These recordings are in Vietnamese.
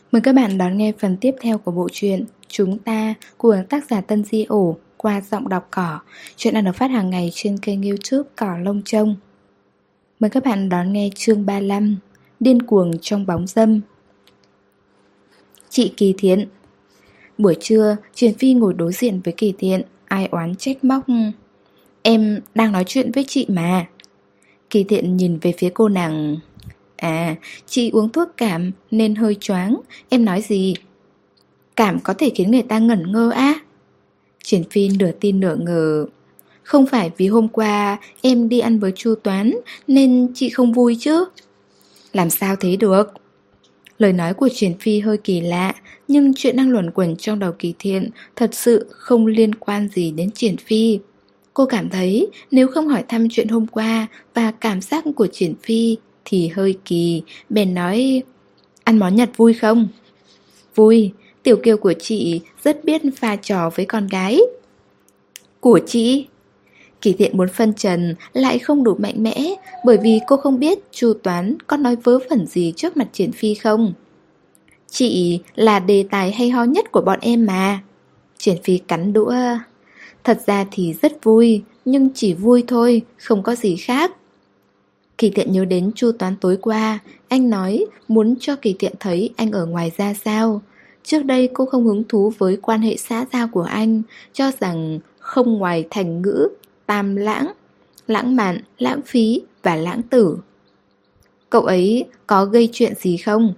Mời các bạn đón nghe phần tiếp theo của bộ truyện Chúng Ta của tác giả Tân Di Ổ qua giọng đọc Cỏ. Chuyện đang được phát hàng ngày trên kênh YouTube Cỏ Lông Trông. Mời các bạn đón nghe chương 35 Điên cuồng trong bóng dâm. Chị Kỳ Thiện. Buổi trưa, Truyền Phi ngồi đối diện với Kỳ Thiện, ai oán trách móc. Em đang nói chuyện với chị mà. Kỳ Thiện nhìn về phía cô nàng. À, chị uống thuốc cảm nên hơi choáng. Em nói gì? Cảm có thể khiến người ta ngẩn ngơ á? Triển Phi nửa tin nửa ngờ. Không phải vì hôm qua em đi ăn với Chu Toán nên chị không vui chứ? Làm sao thế được? Lời nói của Triển Phi hơi kỳ lạ, nhưng chuyện đang luẩn quẩn trong đầu Kỳ Thiện thật sự không liên quan gì đến Triển Phi. Cô cảm thấy nếu không hỏi thăm chuyện hôm qua và cảm giác của Triển Phi thì hơi kỳ, bèn nói: ăn món Nhật vui không? Vui, Tiểu Kiều của chị rất biết pha trò với con gái. Của chị? Kỳ Thiện muốn phân trần lại không đủ mạnh mẽ, bởi vì cô không biết Chu Toán có nói vớ vẩn gì trước mặt Triển Phi không. Chị là đề tài hay ho nhất của bọn em mà. Triển Phi cắn đũa. Thật ra thì rất vui, nhưng chỉ vui thôi, không có gì khác. Kỳ Thiện nhớ đến Chu Toán tối qua, anh nói muốn cho Kỳ Thiện thấy anh ở ngoài ra sao. Trước đây cô không hứng thú với quan hệ xã giao của anh, cho rằng không ngoài thành ngữ, tam lãng, lãng mạn, lãng phí và lãng tử. Cậu ấy có gây chuyện gì không?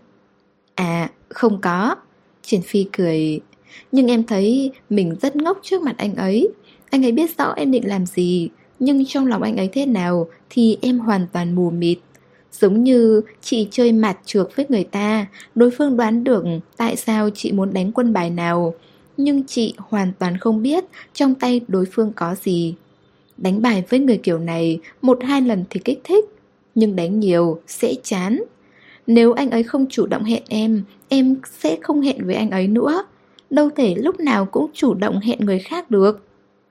À, không có. Triển Phi cười. Nhưng em thấy mình rất ngốc trước mặt anh ấy. Anh ấy biết rõ em định làm gì, nhưng trong lòng anh ấy thế nào thì em hoàn toàn mù mịt. Giống như chị chơi mạt trược với người ta, đối phương đoán được tại sao chị muốn đánh quân bài nào, nhưng chị hoàn toàn không biết trong tay đối phương có gì. Đánh bài với người kiểu này 1-2 lần thì kích thích, nhưng đánh nhiều sẽ chán. Nếu anh ấy không chủ động hẹn em sẽ không hẹn với anh ấy nữa. Đâu thể lúc nào cũng chủ động hẹn người khác được.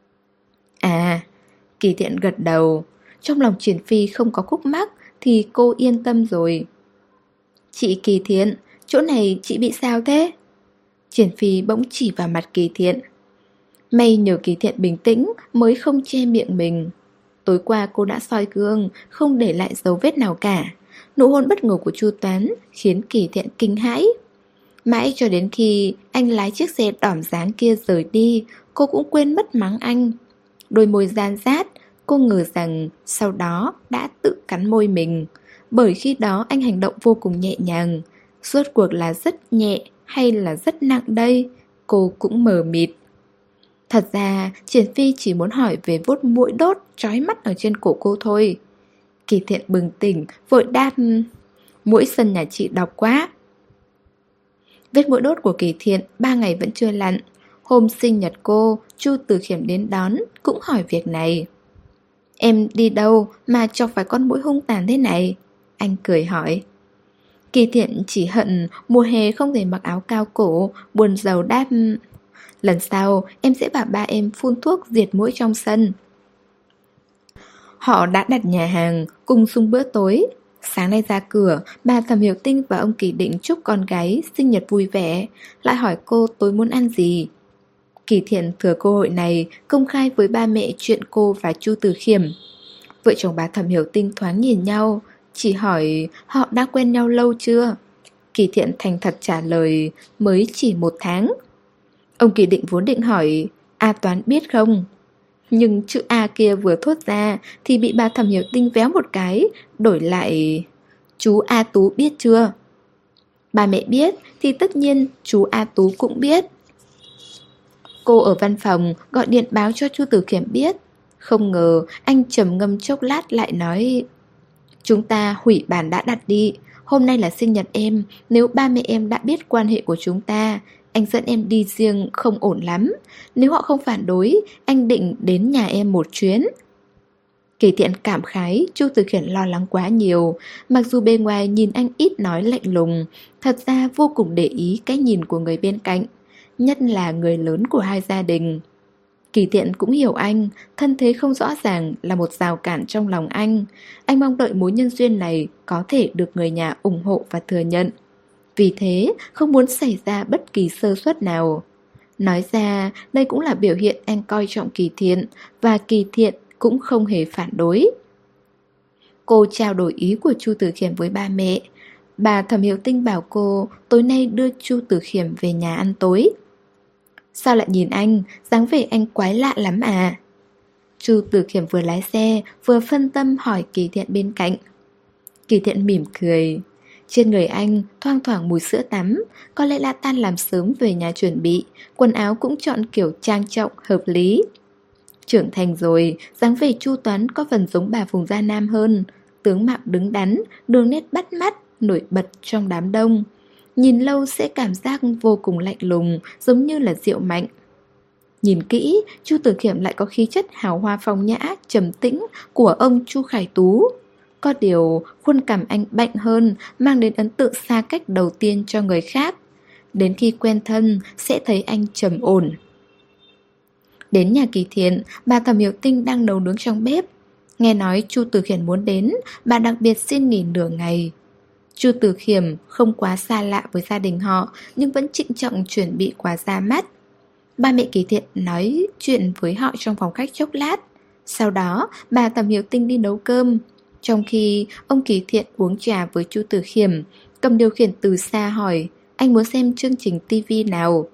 À, Kỳ Thiện gật đầu. Trong lòng Triển Phi không có khúc mắc thì cô yên tâm rồi. Chị Kỳ Thiện, chỗ này chị bị sao thế? Triển Phi bỗng chỉ vào mặt Kỳ Thiện. May nhờ Kỳ Thiện bình tĩnh mới không che miệng mình. Tối qua cô đã soi gương, không để lại dấu vết nào cả. Nụ hôn bất ngờ của Chu Toán khiến Kỳ Thiện kinh hãi. Mãi cho đến khi anh lái chiếc xe đỏm dáng kia rời đi, cô cũng quên mất mắng anh. Đôi môi gian rát, cô ngờ rằng sau đó đã tự cắn môi mình. Bởi khi đó anh hành động vô cùng nhẹ nhàng. Rốt cuộc là rất nhẹ hay là rất nặng đây? Cô cũng mờ mịt. Thật ra Triển Phi chỉ muốn hỏi về vết mũi đốt chói mắt ở trên cổ cô thôi. Kỳ Thiện bừng tỉnh, vội đáp: mũi sân nhà chị độc quá. Vết mũi đốt của Kỳ Thiện 3 ngày vẫn chưa lặn. Hôm sinh nhật cô, Chu Từ Khiểm đến đón, cũng hỏi việc này. Em đi đâu mà chọc phải con mũi hung tàn thế này? Anh cười hỏi. Kỳ Thiện chỉ hận mùa hè không thể mặc áo cao cổ, buồn rầu đáp: lần sau em sẽ bảo ba em phun thuốc diệt muỗi trong sân. Họ đã đặt nhà hàng, cùng xung bữa tối. Sáng nay ra cửa, bà Thẩm Hiểu Tinh và ông Kỳ định chúc con gái sinh nhật vui vẻ, lại hỏi cô tối muốn ăn gì. Kỳ Thiện thừa cơ hội này công khai với ba mẹ chuyện cô và Chu Từ Khiểm. Vợ chồng bà Thẩm Hiểu Tinh thoáng nhìn nhau, chỉ hỏi họ đã quen nhau lâu chưa. Kỳ Thiện thành thật trả lời mới chỉ 1 tháng. Ông Kỳ định vốn định hỏi A Toán biết không, nhưng chữ A kia vừa thốt ra thì bị bà Thẩm Hiểu Tinh véo một cái, đổi lại chú A Tú biết chưa. Ba mẹ biết thì tất nhiên chú A Tú cũng biết. Cô ở văn phòng gọi điện báo cho Chu Tử Khiểm biết. Không ngờ anh trầm ngâm chốc lát lại nói: chúng ta hủy bàn đã đặt đi. Hôm nay là sinh nhật em. Nếu ba mẹ em đã biết quan hệ của chúng ta, anh dẫn em đi riêng không ổn lắm. Nếu họ không phản đối, anh định đến nhà em một chuyến. Kỳ Thiện cảm khái Chu Tử Khiển lo lắng quá nhiều. Mặc dù bề ngoài nhìn anh ít nói lạnh lùng, thật ra vô cùng để ý cái nhìn của người bên cạnh, nhất là người lớn của hai gia đình. Kỳ Thiện cũng hiểu anh, thân thế không rõ ràng là một rào cản trong lòng anh. Anh mong đợi mối nhân duyên này có thể được người nhà ủng hộ và thừa nhận. Vì thế không muốn xảy ra bất kỳ sơ suất nào. Nói ra đây cũng là biểu hiện anh coi trọng Kỳ Thiện, và Kỳ Thiện cũng không hề phản đối. Cô trao đổi ý của Chu Tử Khiêm với ba mẹ. Bà Thẩm Hiểu Tinh bảo cô tối nay đưa Chu Tử Khiêm về nhà ăn tối. Sao lại nhìn anh, dáng vẻ anh quái lạ lắm à? Chu Tử Khiêm vừa lái xe vừa phân tâm hỏi Kỳ Thiện bên cạnh. Kỳ Thiện mỉm cười. Trên người anh thoang thoảng mùi sữa tắm, có lẽ là tan làm sớm về nhà chuẩn bị, quần áo cũng chọn kiểu trang trọng, hợp lý. Trưởng thành rồi, dáng vẻ chu toán có phần giống bà Phùng Gia Nam hơn, tướng mạo đứng đắn, đường nét bắt mắt, nổi bật trong đám đông. Nhìn lâu sẽ cảm giác vô cùng lạnh lùng, giống như là rượu mạnh. Nhìn kỹ, Chu Tử Khiêm lại có khí chất hào hoa phong nhã, trầm tĩnh của ông Chu Khải Tú. Có điều, khuôn cằm anh bệnh hơn, mang đến ấn tượng xa cách đầu tiên cho người khác. Đến khi quen thân, sẽ thấy anh trầm ổn. Đến nhà Kỳ Thiện, bà Thẩm Hiểu Tinh đang nấu nướng trong bếp. Nghe nói Chu Tử Khiêm muốn đến, bà đặc biệt xin nghỉ nửa ngày. Chu Tử Khiêm không quá xa lạ với gia đình họ, nhưng vẫn trịnh trọng chuẩn bị quà ra mắt. Ba mẹ Kỳ Thiện nói chuyện với họ trong phòng khách chốc lát. Sau đó, bà Thẩm Hiểu Tinh đi nấu cơm. Trong khi ông Kỳ Thiện uống trà với Chu Tử Khiêm, cầm điều khiển từ xa hỏi anh muốn xem chương trình tivi nào.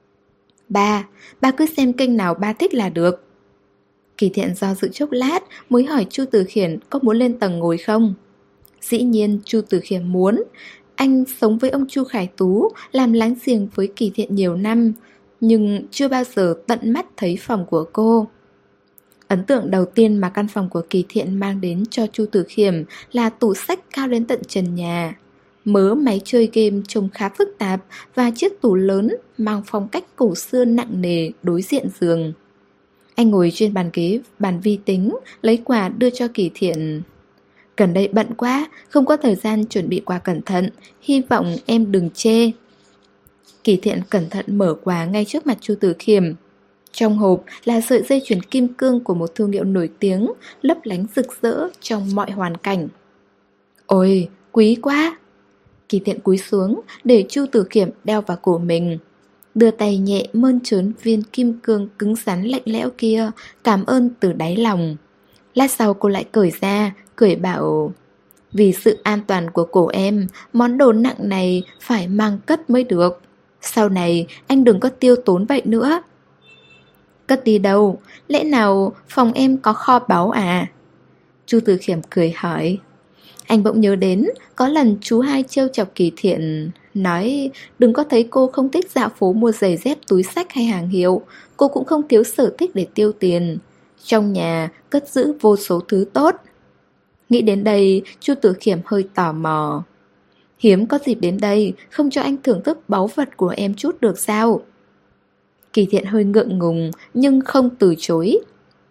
Ba cứ xem kênh nào ba thích là được. Kỳ Thiện do dự chốc lát mới hỏi Chu Tử Khiêm có muốn lên tầng ngồi không. Dĩ nhiên Chu Tử Khiêm muốn. Anh sống với ông Chu Khải Tú, làm láng giềng với Kỳ Thiện nhiều năm, nhưng chưa bao giờ tận mắt thấy phòng của cô. Ấn tượng đầu tiên mà căn phòng của Kỳ Thiện mang đến cho Chu Tử Khiêm là tủ sách cao đến tận trần nhà. Mớ máy chơi game trông khá phức tạp và chiếc tủ lớn mang phong cách cổ xưa nặng nề đối diện giường. Anh ngồi trên bàn ghế, bàn vi tính, lấy quà đưa cho Kỳ Thiện. Gần đây bận quá, không có thời gian chuẩn bị quà cẩn thận, hy vọng em đừng chê. Kỳ Thiện cẩn thận mở quà ngay trước mặt Chu Tử Khiêm. Trong hộp là sợi dây chuyền kim cương của một thương hiệu nổi tiếng, lấp lánh rực rỡ trong mọi hoàn cảnh. Ôi, quý quá! Kỳ Thiện cúi xuống để Chu Tử Khiêm đeo vào cổ mình. Đưa tay nhẹ mơn trớn viên kim cương cứng rắn lạnh lẽo kia, cảm ơn từ đáy lòng. Lát sau cô lại cởi ra, cười bảo: vì sự an toàn của cổ em, món đồ nặng này phải mang cất mới được. Sau này anh đừng có tiêu tốn vậy nữa. Cất đi đâu? Lẽ nào phòng em có kho báu à? Chu Tử Khiêm cười hỏi. Anh bỗng nhớ đến có lần chú hai trêu chọc Kỳ Thiện, nói đừng có thấy cô không thích dạo phố mua giày dép, túi xách hay hàng hiệu. Cô cũng không thiếu sở thích để tiêu tiền. Trong nhà cất giữ vô số thứ tốt. Nghĩ đến đây, Chu Tử Khiêm hơi tò mò. Hiếm có dịp đến đây, không cho anh thưởng thức báu vật của em chút được sao? Kỳ Thiện hơi ngượng ngùng nhưng không từ chối.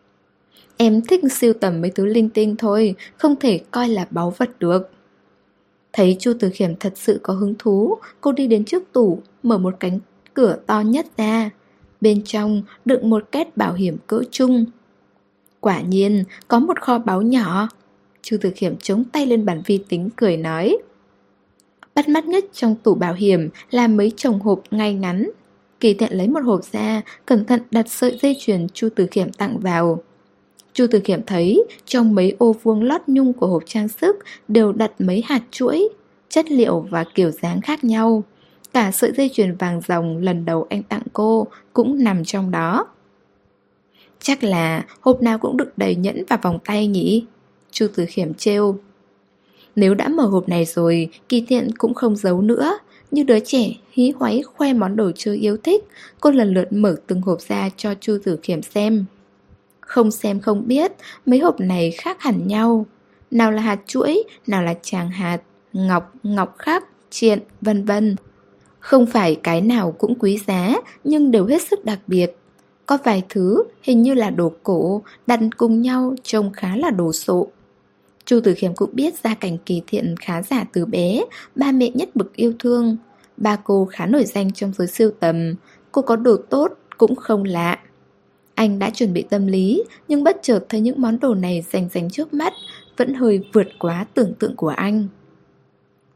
Em thích sưu tầm mấy thứ linh tinh thôi, không thể coi là báu vật được. Thấy Chu Tử Khiêm thật sự có hứng thú, cô đi đến trước tủ, mở một cánh cửa to nhất ra. Bên trong đựng một két bảo hiểm cỡ trung. Quả nhiên có một kho báu nhỏ. Chu Tử Khiêm chống tay lên bàn vi tính cười nói. Bắt mắt nhất trong tủ bảo hiểm là mấy chồng hộp ngay ngắn. Kỳ Thiện lấy một hộp ra, cẩn thận đặt sợi dây chuyền Chu Tử Khiêm tặng vào. Chu Tử Khiêm thấy trong mấy ô vuông lót nhung của hộp trang sức đều đặt mấy hạt chuỗi, chất liệu và kiểu dáng khác nhau. Cả sợi dây chuyền vàng ròng lần đầu anh tặng cô cũng nằm trong đó. Chắc là hộp nào cũng đựng đầy nhẫn và vòng tay nhỉ? Chu Tử Khiêm trêu. Nếu đã mở hộp này rồi, Kỳ Thiện cũng không giấu nữa. Như đứa trẻ hí hoáy khoe món đồ chơi yêu thích, cô lần lượt mở từng hộp ra cho Chu Tử Khiêm xem. Không xem không biết, mấy hộp này khác hẳn nhau. Nào là hạt chuỗi, nào là tràng hạt, ngọc khắc, triện, vân vân. Không phải cái nào cũng quý giá, nhưng đều hết sức đặc biệt. Có vài thứ hình như là đồ cổ, đặt cùng nhau trông khá là đồ sộ. Chu Tử Khiêm cũng biết gia cảnh Kỳ Thiện khá giả từ bé, ba mẹ nhất mực yêu thương. Ba cô khá nổi danh trong giới sưu tầm, cô có đồ tốt cũng không lạ. Anh đã chuẩn bị tâm lý, nhưng bất chợt thấy những món đồ này rành rành trước mắt, vẫn hơi vượt quá tưởng tượng của anh.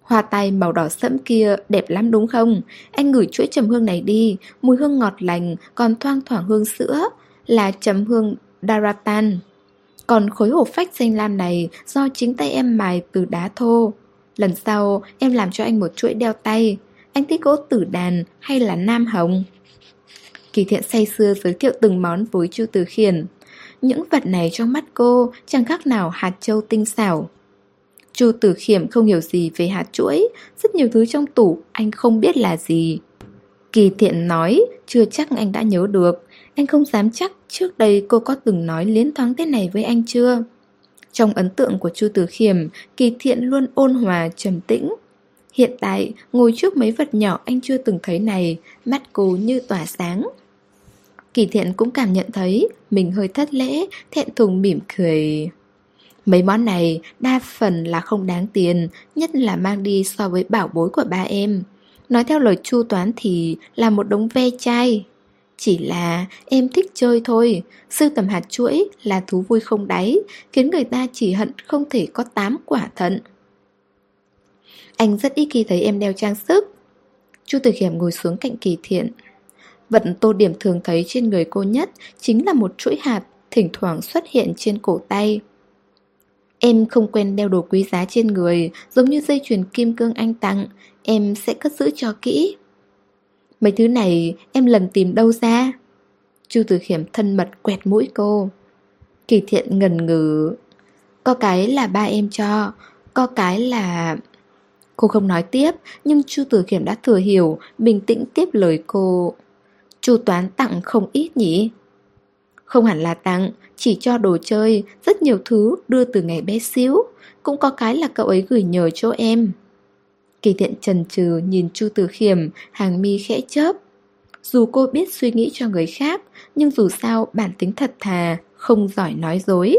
Hoa tai màu đỏ sẫm kia đẹp lắm đúng không? Anh ngửi chuỗi trầm hương này đi, mùi hương ngọt lành, còn thoang thoảng hương sữa, là trầm hương Daratan. Còn khối hộp phách xanh lam này do chính tay em mài từ đá thô. Lần sau em làm cho anh một chuỗi đeo tay. Anh thích gỗ tử đàn hay là nam hồng? Kỳ Thiện say sưa giới thiệu từng món với Chu Tử Khiển. Những vật này trong mắt cô chẳng khác nào hạt châu tinh xảo. Chu Tử Khiêm không hiểu gì về hạt chuỗi, rất nhiều thứ trong tủ anh không biết là gì. Kỳ Thiện nói chưa chắc anh đã nhớ được. Anh không dám chắc trước đây cô có từng nói liến thoáng thế này với anh chưa. Trong ấn tượng của Chu Tử Khiêm, Kỳ Thiện luôn ôn hòa trầm tĩnh. Hiện tại ngồi trước mấy vật nhỏ anh chưa từng thấy này, mắt cô như tỏa sáng. Kỳ Thiện cũng cảm nhận thấy mình hơi thất lễ, thẹn thùng mỉm cười. Mấy món này đa phần là không đáng tiền, nhất là mang đi so với bảo bối của ba em. Nói theo lời Chu Toán thì là một đống ve chai. Chỉ là em thích chơi thôi. Sưu tầm hạt chuỗi là thú vui không đáy, khiến người ta chỉ hận không thể có 8 quả thận. Anh rất ít khi thấy em đeo trang sức. Chu Tử Khiêm ngồi xuống cạnh Kỳ Thiện. Vật tô điểm thường thấy trên người cô nhất chính là một chuỗi hạt thỉnh thoảng xuất hiện trên cổ tay. Em không quen đeo đồ quý giá trên người, giống như dây chuyền kim cương anh tặng, em sẽ cất giữ cho kỹ. Mấy thứ này em lần tìm đâu ra? Chu Tử Khiêm thân mật quẹt mũi cô. Kỳ Thiện ngần ngừ. Có cái là ba em cho, có cái là... Cô không nói tiếp, nhưng Chu Tử Khiêm đã thừa hiểu, bình tĩnh tiếp lời cô. Chu Toán tặng không ít nhỉ? Không hẳn là tặng, chỉ cho đồ chơi, rất nhiều thứ đưa từ ngày bé xíu. Cũng có cái là cậu ấy gửi nhờ cho em. Kỳ Thiện chần chừ nhìn Chu Tử Khiêm, hàng mi khẽ chớp. Dù cô biết suy nghĩ cho người khác, nhưng dù sao bản tính thật thà, không giỏi nói dối.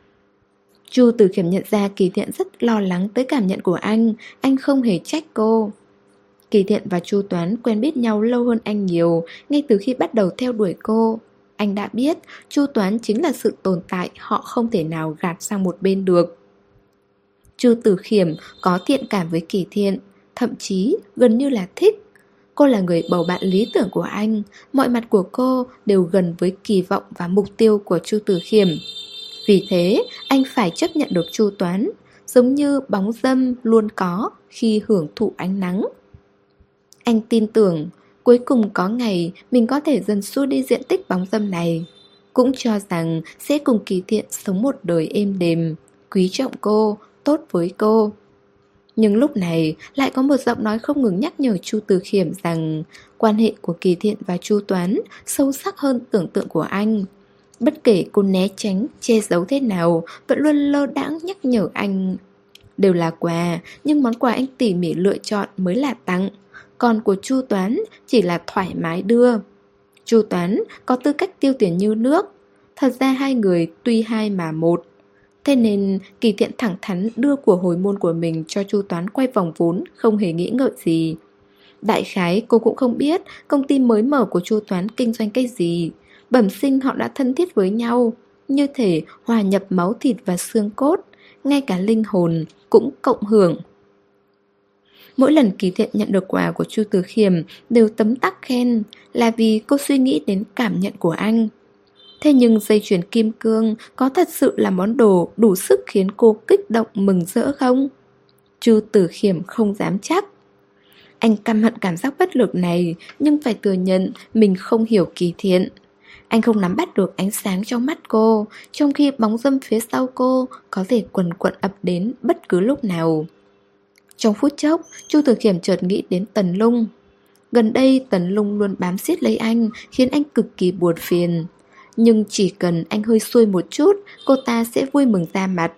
Chu Tử Khiêm nhận ra Kỳ Thiện rất lo lắng tới cảm nhận của anh không hề trách cô. Kỳ Thiện và Chu Toán quen biết nhau lâu hơn anh nhiều, ngay từ khi bắt đầu theo đuổi cô. Anh đã biết Chu Toán chính là sự tồn tại họ không thể nào gạt sang một bên được. Chu Tử Khiêm có thiện cảm với Kỳ Thiện, thậm chí gần như là thích. Cô là người bầu bạn lý tưởng của anh, mọi mặt của cô đều gần với kỳ vọng và mục tiêu của Chu Tử Khiêm. Vì thế, anh phải chấp nhận được Chu Toán, giống như bóng dâm luôn có khi hưởng thụ ánh nắng. Anh tin tưởng, cuối cùng có ngày mình có thể dần xua đi diện tích bóng dâm này. Cũng cho rằng sẽ cùng Kỳ Thiện sống một đời êm đềm, quý trọng cô, tốt với cô. Nhưng lúc này lại có một giọng nói không ngừng nhắc nhở Chu Tử Khiêm rằng quan hệ của Kỳ Thiện và Chu Toán sâu sắc hơn tưởng tượng của anh. Bất kể cô né tránh, che giấu thế nào, vẫn luôn lơ đãng nhắc nhở anh. Đều là quà, nhưng món quà anh tỉ mỉ lựa chọn mới là tặng. Còn của Chu Toán chỉ là thoải mái đưa. Chu Toán có tư cách tiêu tiền như nước. Thật ra hai người tuy hai mà một. Thế nên Kỳ Thiện thẳng thắn đưa của hồi môn của mình cho Chu Toán quay vòng vốn, không hề nghĩ ngợi gì. Đại khái cô cũng không biết công ty mới mở của Chu Toán kinh doanh cái gì. Bẩm sinh họ đã thân thiết với nhau, như thể hòa nhập máu thịt và xương cốt, ngay cả linh hồn cũng cộng hưởng. Mỗi lần Kỳ Thiện nhận được quà của Chu Tử Khiêm đều tấm tắc khen, là vì cô suy nghĩ đến cảm nhận của anh. Thế nhưng dây chuyền kim cương có thật sự là món đồ đủ sức khiến cô kích động mừng rỡ không? Chu Tử Khiêm không dám chắc. Anh căm hận cảm giác bất lực này, nhưng phải thừa nhận mình không hiểu Kỳ Thiện. Anh không nắm bắt được ánh sáng trong mắt cô, trong khi bóng dâm phía sau cô có thể quần quật ập đến bất cứ lúc nào. Trong phút chốc, Chu Tử Khiêm chợt nghĩ đến Tần Lung. Gần đây Tần Lung luôn bám siết lấy anh, khiến anh cực kỳ buồn phiền. Nhưng chỉ cần anh hơi xuôi một chút, cô ta sẽ vui mừng ra mặt.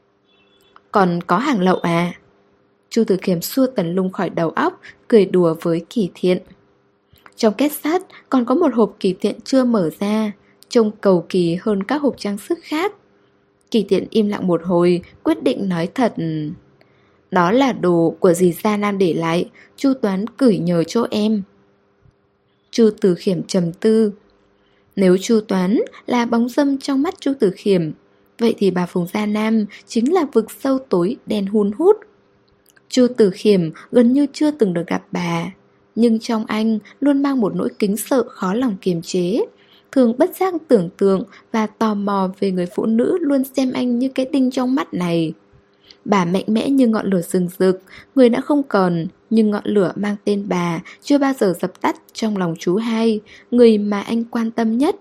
Còn có hàng lậu à? Chu Tử Khiêm xua Tần Lung khỏi đầu óc, cười đùa với Kỳ Thiện. Trong két sắt còn có một hộp Kỳ Thiện chưa mở ra, trông cầu kỳ hơn các hộp trang sức khác. Kỳ Thiện im lặng một hồi, quyết định nói thật. Đó là đồ của dì Gia Nam để lại, Chu Toán gửi nhờ cho em. Chu Tử Khiêm trầm tư. Nếu Chu Toán là bóng dâm trong mắt Chu Tử Khiêm, vậy thì bà Phùng Gia Nam chính là vực sâu tối đen hun hút. Chu Tử Khiêm gần như chưa từng được gặp bà, nhưng trong anh luôn mang một nỗi kính sợ khó lòng kiềm chế. Thường bất giác tưởng tượng và tò mò về người phụ nữ luôn xem anh như cái đinh trong mắt này. Bà mạnh mẽ như ngọn lửa rừng rực, người đã không còn, nhưng ngọn lửa mang tên bà chưa bao giờ dập tắt trong lòng chú hai, người mà anh quan tâm nhất.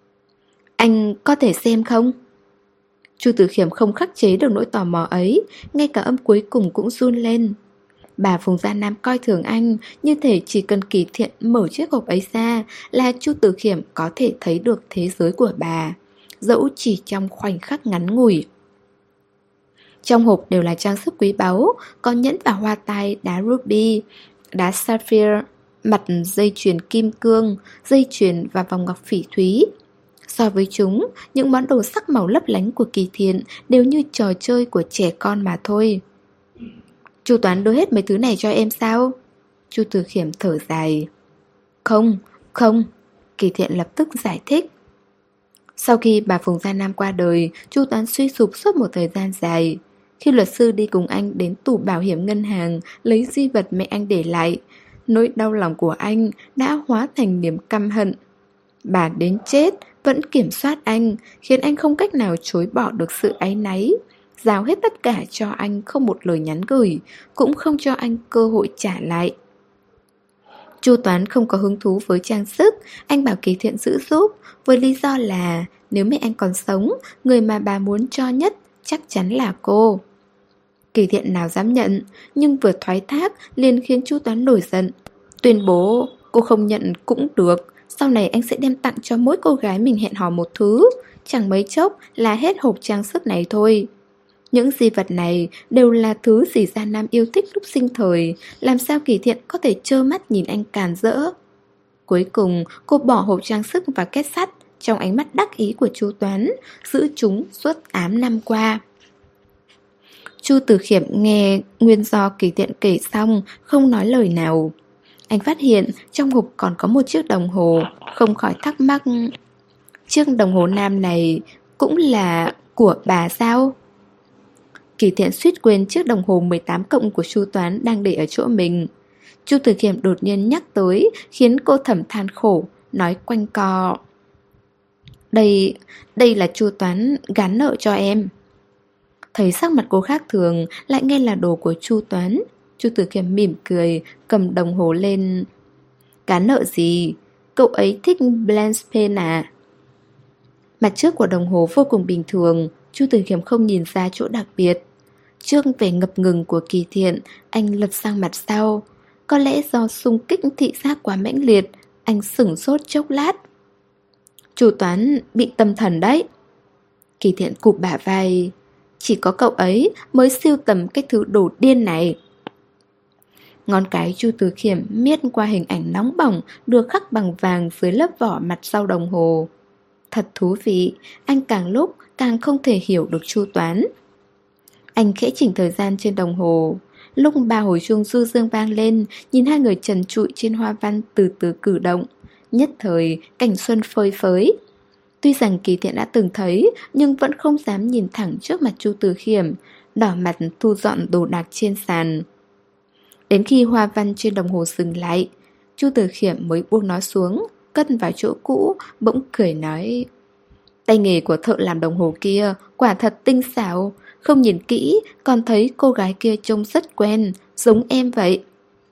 Anh có thể xem không? Chu Tử Khiêm không khắc chế được nỗi tò mò ấy, ngay cả âm cuối cùng cũng run lên. Bà Phùng Gia Nam coi thường anh, như thể chỉ cần Kỳ Thiện mở chiếc hộp ấy ra là Chu Tử Khiêm có thể thấy được thế giới của bà, dẫu chỉ trong khoảnh khắc ngắn ngủi. Trong hộp đều là trang sức quý báu, có nhẫn và hoa tai đá ruby, đá sapphire, mặt dây chuyền kim cương, dây chuyền và vòng ngọc phỉ thúy. So với chúng, những món đồ sắc màu lấp lánh của Kỳ Thiện đều như trò chơi của trẻ con mà thôi. Chu Toán đưa hết mấy thứ này cho em sao? Chu Tử Khiêm thở dài. Không, không, Kỳ Thiện lập tức giải thích. Sau khi bà Phùng Gia Nam qua đời, Chu Toán suy sụp suốt một thời gian dài. Khi luật sư đi cùng anh đến tủ bảo hiểm ngân hàng lấy di vật mẹ anh để lại, nỗi đau lòng của anh đã hóa thành niềm căm hận. Bà đến chết vẫn kiểm soát anh, khiến anh không cách nào chối bỏ được sự áy náy. Giao hết tất cả cho anh, không một lời nhắn gửi, cũng không cho anh cơ hội trả lại. Chu Toán không có hứng thú với trang sức, anh bảo Kỳ Thiện giữ giúp, với lý do là nếu mẹ anh còn sống, người mà bà muốn cho nhất chắc chắn là cô. Kỳ Thiện nào dám nhận, nhưng vừa thoái thác liền khiến Chu Toán nổi giận. Tuyên bố cô không nhận cũng được, sau này anh sẽ đem tặng cho mỗi cô gái mình hẹn hò một thứ, chẳng mấy chốc là hết hộp trang sức này thôi. Những di vật này đều là thứ dì Gia Nam yêu thích lúc sinh thời, làm sao Kỳ Thiện có thể trơ mắt nhìn anh càn rỡ. Cuối cùng cô bỏ hộp trang sức và két sắt trong ánh mắt đắc ý của Chu Toán, giữ chúng suốt 8 năm qua. Chu Tử Khiêm nghe nguyên do Kỳ Thiện kể xong, không nói lời nào. Anh phát hiện trong hộp còn có một chiếc đồng hồ, không khỏi thắc mắc. Chiếc đồng hồ nam này cũng là của bà sao? Kỳ Thiện suýt quên chiếc đồng hồ 18 cộng của Chu Toán đang để ở chỗ mình. Chu Tử Khiêm đột nhiên nhắc tới, khiến cô thầm than khổ, nói quanh co. Đây là Chu Toán gán nợ cho em. Thấy sắc mặt cô khác thường, lại nghe là đồ của Chu Toán. Chu Tử Khiêm mỉm cười, cầm đồng hồ lên. Gán nợ gì? Cậu ấy thích Blanche Pen à? Mặt trước của đồng hồ vô cùng bình thường, Chu Tử Khiêm không nhìn ra chỗ đặc biệt. Trước vẻ ngập ngừng của Kỳ Thiện, anh lật sang mặt sau. Có lẽ do xung kích thị giác quá mãnh liệt, anh sửng sốt chốc lát. Chu Toán bị tâm thần đấy. Kỳ Thiện cụp bả vai. Chỉ có cậu ấy mới sưu tầm cái thứ đồ điên này. Ngón cái Chu Tử Khiêm miết qua hình ảnh nóng bỏng được khắc bằng vàng dưới lớp vỏ mặt sau đồng hồ. Thật thú vị, anh càng lúc càng không thể hiểu được Chu Toán. Anh khẽ chỉnh thời gian trên đồng hồ. Lúc 3 hồi chuông du dương vang lên, nhìn hai người trần trụi trên hoa văn từ từ cử động. Nhất thời, cảnh xuân phơi phới. Tuy rằng Kỳ Thiện đã từng thấy, nhưng vẫn không dám nhìn thẳng trước mặt Chu Tử Khiêm, đỏ mặt thu dọn đồ đạc trên sàn. Đến khi hoa văn trên đồng hồ dừng lại, Chu Tử Khiêm mới buông nó xuống, cất vào chỗ cũ, bỗng cười nói. Tay nghề của thợ làm đồng hồ kia quả thật tinh xảo, không nhìn kỹ còn thấy cô gái kia trông rất quen, giống em vậy.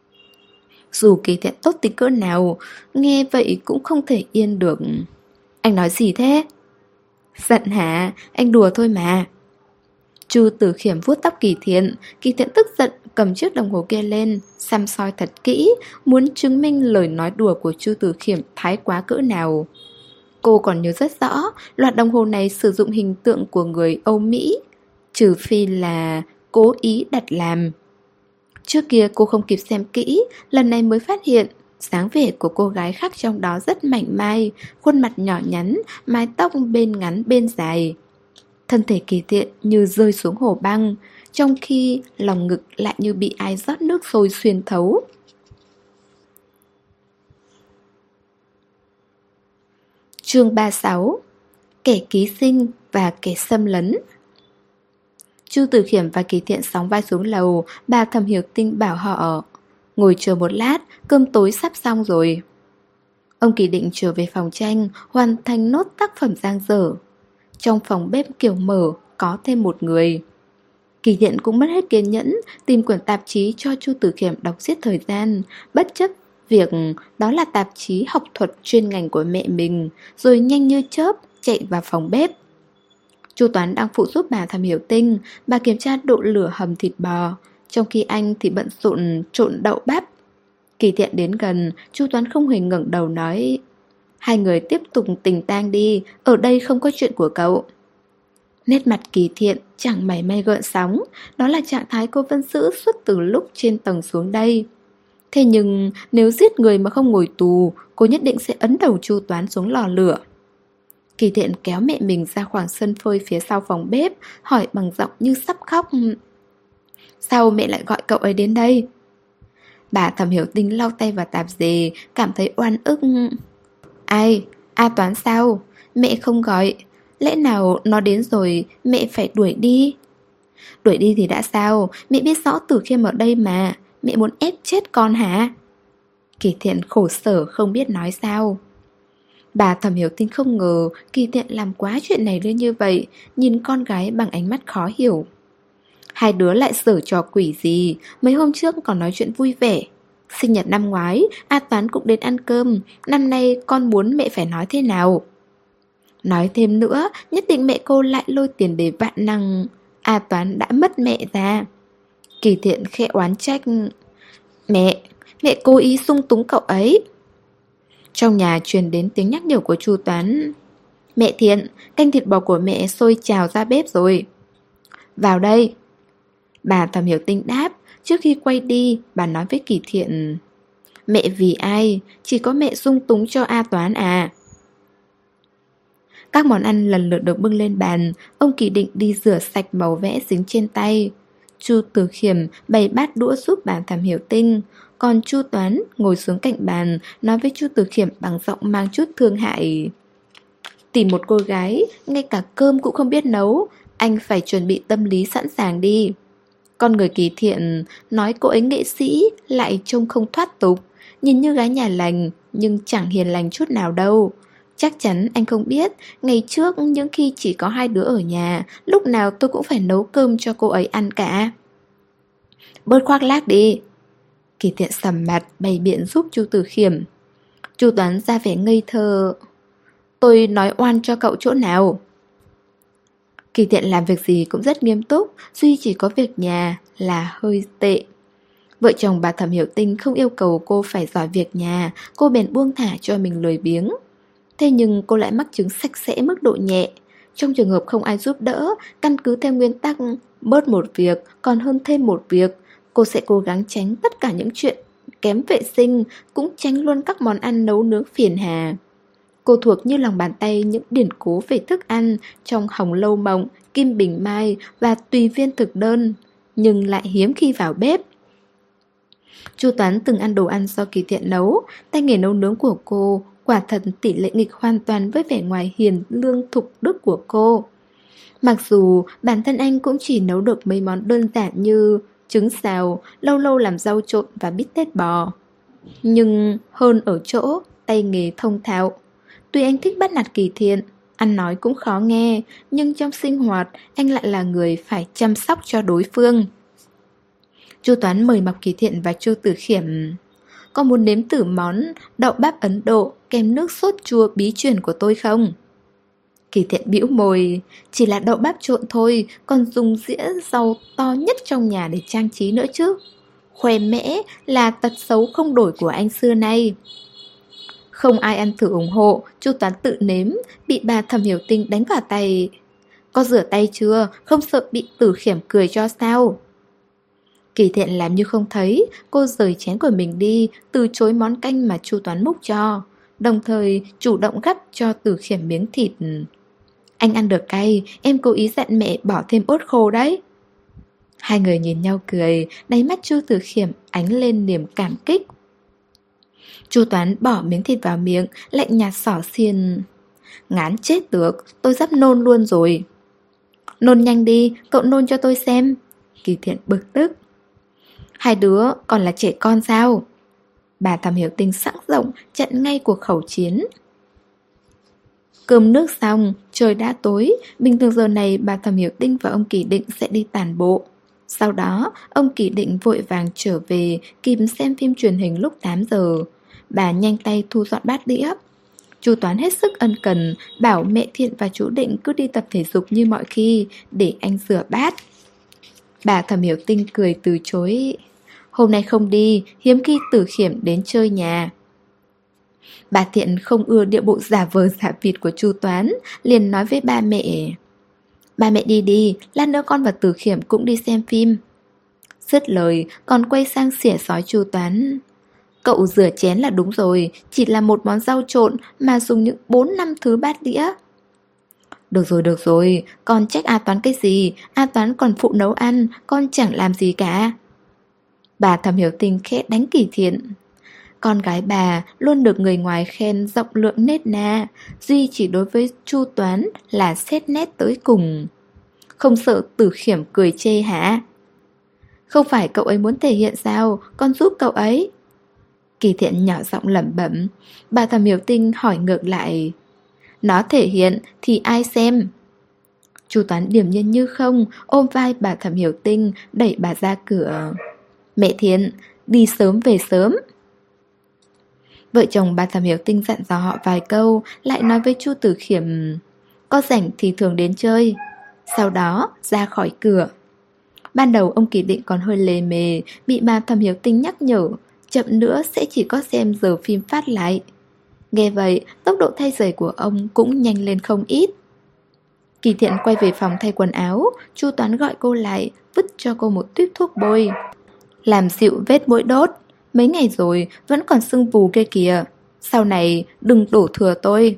Dù Kỳ Thiện tốt tính cỡ nào, nghe vậy cũng không thể yên được. Anh nói gì thế? Giận hả? Anh đùa thôi mà. Chu Tử Khiêm vuốt tóc Kỳ Thiện. Kỳ Thiện tức giận cầm chiếc đồng hồ kia lên, săm soi thật kỹ, muốn chứng minh lời nói đùa của Chu Tử Khiêm thái quá cỡ nào. Cô còn nhớ rất rõ, loạt đồng hồ này sử dụng hình tượng của người Âu Mỹ, trừ phi là cố ý đặt làm. Trước kia cô không kịp xem kỹ, lần này mới phát hiện dáng vẻ của cô gái khác trong đó rất mảnh mai, khuôn mặt nhỏ nhắn, mái tóc bên ngắn bên dài. Thân thể Kỳ Thiện như rơi xuống hồ băng, trong khi lòng ngực lại như bị ai rót nước sôi xuyên thấu. Chương 36. Kẻ ký sinh và kẻ xâm lấn. Chu Tử Khiểm và Kỳ Thiện sóng vai xuống lầu. Bà Thẩm Hiểu Tinh bảo họ ngồi chờ một lát, cơm tối sắp xong rồi. Ông Kỳ định trở về phòng tranh, hoàn thành nốt tác phẩm dang dở. Trong phòng bếp kiểu mở, có thêm một người. Kỳ Thiện cũng mất hết kiên nhẫn, tìm quyển tạp chí cho Chu Tử Khiểm đọc giết thời gian, bất chấp việc đó là tạp chí học thuật chuyên ngành của mẹ mình, rồi nhanh như chớp chạy vào phòng bếp. Chu Toán đang phụ giúp bà Thẩm Hiểu Tinh, bà kiểm tra độ lửa hầm thịt bò, trong khi anh thì bận rộn trộn đậu bắp. Kỳ Thiện đến gần, Chu Toán không hề ngẩng đầu nói: hai người tiếp tục tình tang đi, ở đây không có chuyện của cậu. Nét mặt Kỳ Thiện chẳng mảy may gợn sóng, đó là trạng thái cô vẫn giữ suốt từ lúc trên tầng xuống đây. Thế nhưng nếu giết người mà không ngồi tù, cô nhất định sẽ ấn đầu Chu Toán xuống lò lửa. Kỳ Thiện kéo mẹ mình ra khoảng sân phơi phía sau phòng bếp, hỏi bằng giọng như sắp khóc: sao mẹ lại gọi cậu ấy đến đây? Bà Thẩm Hiểu Tinh lau tay vào tạp dề, cảm thấy oan ức. Ai? A Toán sao? Mẹ không gọi. Lẽ nào nó đến rồi mẹ phải đuổi đi? Đuổi đi thì đã sao? Mẹ biết rõ Tử Khiêm ở đây mà. Mẹ muốn ép chết con hả? Kỳ Thiện khổ sở không biết nói sao. Bà Thẩm Hiểu Tinh không ngờ Kỳ Thiện làm quá chuyện này đến như vậy, nhìn con gái bằng ánh mắt khó hiểu. Hai đứa lại giở trò quỷ gì? Mấy hôm trước còn nói chuyện vui vẻ. Sinh nhật năm ngoái A Toán cũng đến ăn cơm. Năm nay con muốn mẹ phải nói thế nào? Nói thêm nữa, nhất định mẹ cô lại lôi tiền để vạn năng. A Toán đã mất mẹ ra. Kỳ Thiện khẽ oán trách: Mẹ cố ý sung túng cậu ấy. Trong nhà truyền đến tiếng nhắc nhở của Chu Toán: mẹ Thiện, canh thịt bò của mẹ sôi trào ra bếp rồi. Vào đây. Bà Thẩm Hiểu Tinh đáp. Trước khi quay đi, bà nói với Kỳ Thiện: mẹ vì ai? Chỉ có mẹ sung túng cho A Toán à? Các món ăn lần lượt được bưng lên bàn. Ông Kỳ định đi rửa sạch màu vẽ dính trên tay. Chu Tử Khiểm bày bát đũa giúp bà Thẩm Hiểu Tinh. Còn Chu Toán ngồi xuống cạnh bàn, nói với Chu Tử Khiểm bằng giọng mang chút thương hại: tìm một cô gái, ngay cả cơm cũng không biết nấu, anh phải chuẩn bị tâm lý sẵn sàng đi. Con người Kỳ Thiện nói cô ấy nghệ sĩ, lại trông không thoát tục, nhìn như gái nhà lành, nhưng chẳng hiền lành chút nào đâu. Chắc chắn anh không biết, ngày trước những khi chỉ có hai đứa ở nhà, lúc nào tôi cũng phải nấu cơm cho cô ấy ăn cả. Bớt khoác lác đi. Kỳ Thiện sầm mặt bày biện giúp Chu Tử Khiểm. Chu Toán ra vẻ ngây thơ: tôi nói oan cho cậu chỗ nào? Kỳ Thiện làm việc gì cũng rất nghiêm túc, duy chỉ có việc nhà là hơi tệ. Vợ chồng bà Thẩm Hiểu Tinh không yêu cầu cô phải giỏi việc nhà, cô bèn buông thả cho mình lười biếng. Thế nhưng cô lại mắc chứng sạch sẽ mức độ nhẹ. Trong trường hợp không ai giúp đỡ, căn cứ theo nguyên tắc bớt một việc còn hơn thêm một việc, cô sẽ cố gắng tránh tất cả những chuyện kém vệ sinh, cũng tránh luôn các món ăn nấu nướng phiền hà. Cô thuộc như lòng bàn tay những điển cố về thức ăn trong Hồng Lâu Mộng, Kim Bình Mai và Tùy Viên Thực Đơn, nhưng lại hiếm khi vào bếp. Chu Toán từng ăn đồ ăn do Kỳ Thiện nấu, tay nghề nấu nướng của cô quả thật tỷ lệ nghịch hoàn toàn với vẻ ngoài hiền lương thục đức của cô. Mặc dù bản thân anh cũng chỉ nấu được mấy món đơn giản như trứng xào, lâu lâu làm rau trộn và bít tết bò, nhưng hơn ở chỗ tay nghề thông thạo. Tuy anh thích bắt nạt Kỳ Thiện, ăn nói cũng khó nghe, nhưng trong sinh hoạt anh lại là người phải chăm sóc cho đối phương. Chu Toán mời Mộc Kỳ Thiện và Chu Tử Khiểm: có muốn nếm thử món đậu bắp Ấn Độ kèm nước sốt chua bí truyền của tôi không? Kỳ Thiện bĩu môi: chỉ là đậu bắp trộn thôi, còn dùng dĩa rau to nhất trong nhà để trang trí nữa chứ. Khoe mẽ là tật xấu không đổi của anh xưa nay. Không ai ăn thử ủng hộ, Chu Toán tự nếm, bị bà Thẩm Hiểu Tinh đánh vào tay. Có rửa tay chưa? Không sợ bị Tử Khiểm cười cho sao? Kỳ Thiện làm như không thấy, cô rời chén của mình đi, từ chối món canh mà Chu Toán múc cho, đồng thời chủ động gắp cho Tử Khiểm miếng thịt. Anh ăn được cay, em cố ý dặn mẹ bỏ thêm ớt khô đấy. Hai người nhìn nhau cười, đáy mắt Chu Tử Khiểm ánh lên niềm cảm kích. Chu Toán bỏ miếng thịt vào miệng, lạnh nhạt xỏ xiên: ngán chết được, tôi sắp nôn luôn rồi. Nôn nhanh đi, cậu nôn cho tôi xem. Kỳ Thiện bực tức. Hai đứa còn là trẻ con sao? Bà Thẩm Hiểu Tinh sẵn rộng chặn ngay cuộc khẩu chiến. Cơm nước xong, trời đã tối. Bình thường giờ này bà Thẩm Hiểu Tinh và ông Kỳ Định sẽ đi tản bộ. Sau đó, ông Kỳ Định vội vàng trở về kịp xem phim truyền hình lúc 8 giờ. Bà nhanh tay thu dọn bát đĩa. Chu Toán hết sức ân cần, bảo mẹ Thiện và chú Định cứ đi tập thể dục như mọi khi, để anh rửa bát. Bà Thẩm Hiểu Tinh cười từ chối. Hôm nay không đi, hiếm khi Tử Khiểm đến chơi nhà. Bà Thiện không ưa điệu bộ giả vờ giả vịt của Chu Toán, liền nói với ba mẹ. Ba mẹ đi đi, lát nữa con và Tử Khiểm cũng đi xem phim. Dứt lời, còn quay sang xỉa xói Chu Toán. Cậu rửa chén là đúng rồi, chỉ là một món rau trộn mà dùng những 4-5 thứ bát đĩa. Được rồi, con trách A Toán cái gì, A Toán còn phụ nấu ăn, con chẳng làm gì cả. Bà Thẩm Hiểu Tinh khẽ đánh Kỳ Thiện. Con gái bà luôn được người ngoài khen rộng lượng nết na, duy chỉ đối với Chu Toán là xét nét tới cùng. Không sợ Tử Khiểm cười chê hả? Không phải cậu ấy muốn thể hiện sao, con giúp cậu ấy. Kỳ Thiện nhỏ giọng lẩm bẩm. Bà Thẩm Hiểu Tinh hỏi ngược lại. Nó thể hiện thì ai xem? Chu Toán điềm nhiên như không, ôm vai bà Thẩm Hiểu Tinh, đẩy bà ra cửa. Mẹ Thiện, đi sớm về sớm. Vợ chồng bà Thẩm Hiểu Tinh dặn dò họ vài câu, lại nói với Chu Tử Khiểm. Có rảnh thì thường đến chơi. Sau đó ra khỏi cửa. Ban đầu ông Kỳ Định còn hơi lề mề, bị bà Thẩm Hiểu Tinh nhắc nhở, chậm nữa sẽ chỉ có xem giờ phim phát lại. Nghe vậy, tốc độ thay giày của ông cũng nhanh lên không ít. Kỳ Thiện quay về phòng thay quần áo, Chu Toán gọi cô lại, vứt cho cô một tuýp thuốc bôi. Làm dịu vết mũi đốt, mấy ngày rồi vẫn còn sưng vù kia kìa. Sau này đừng đổ thừa tôi.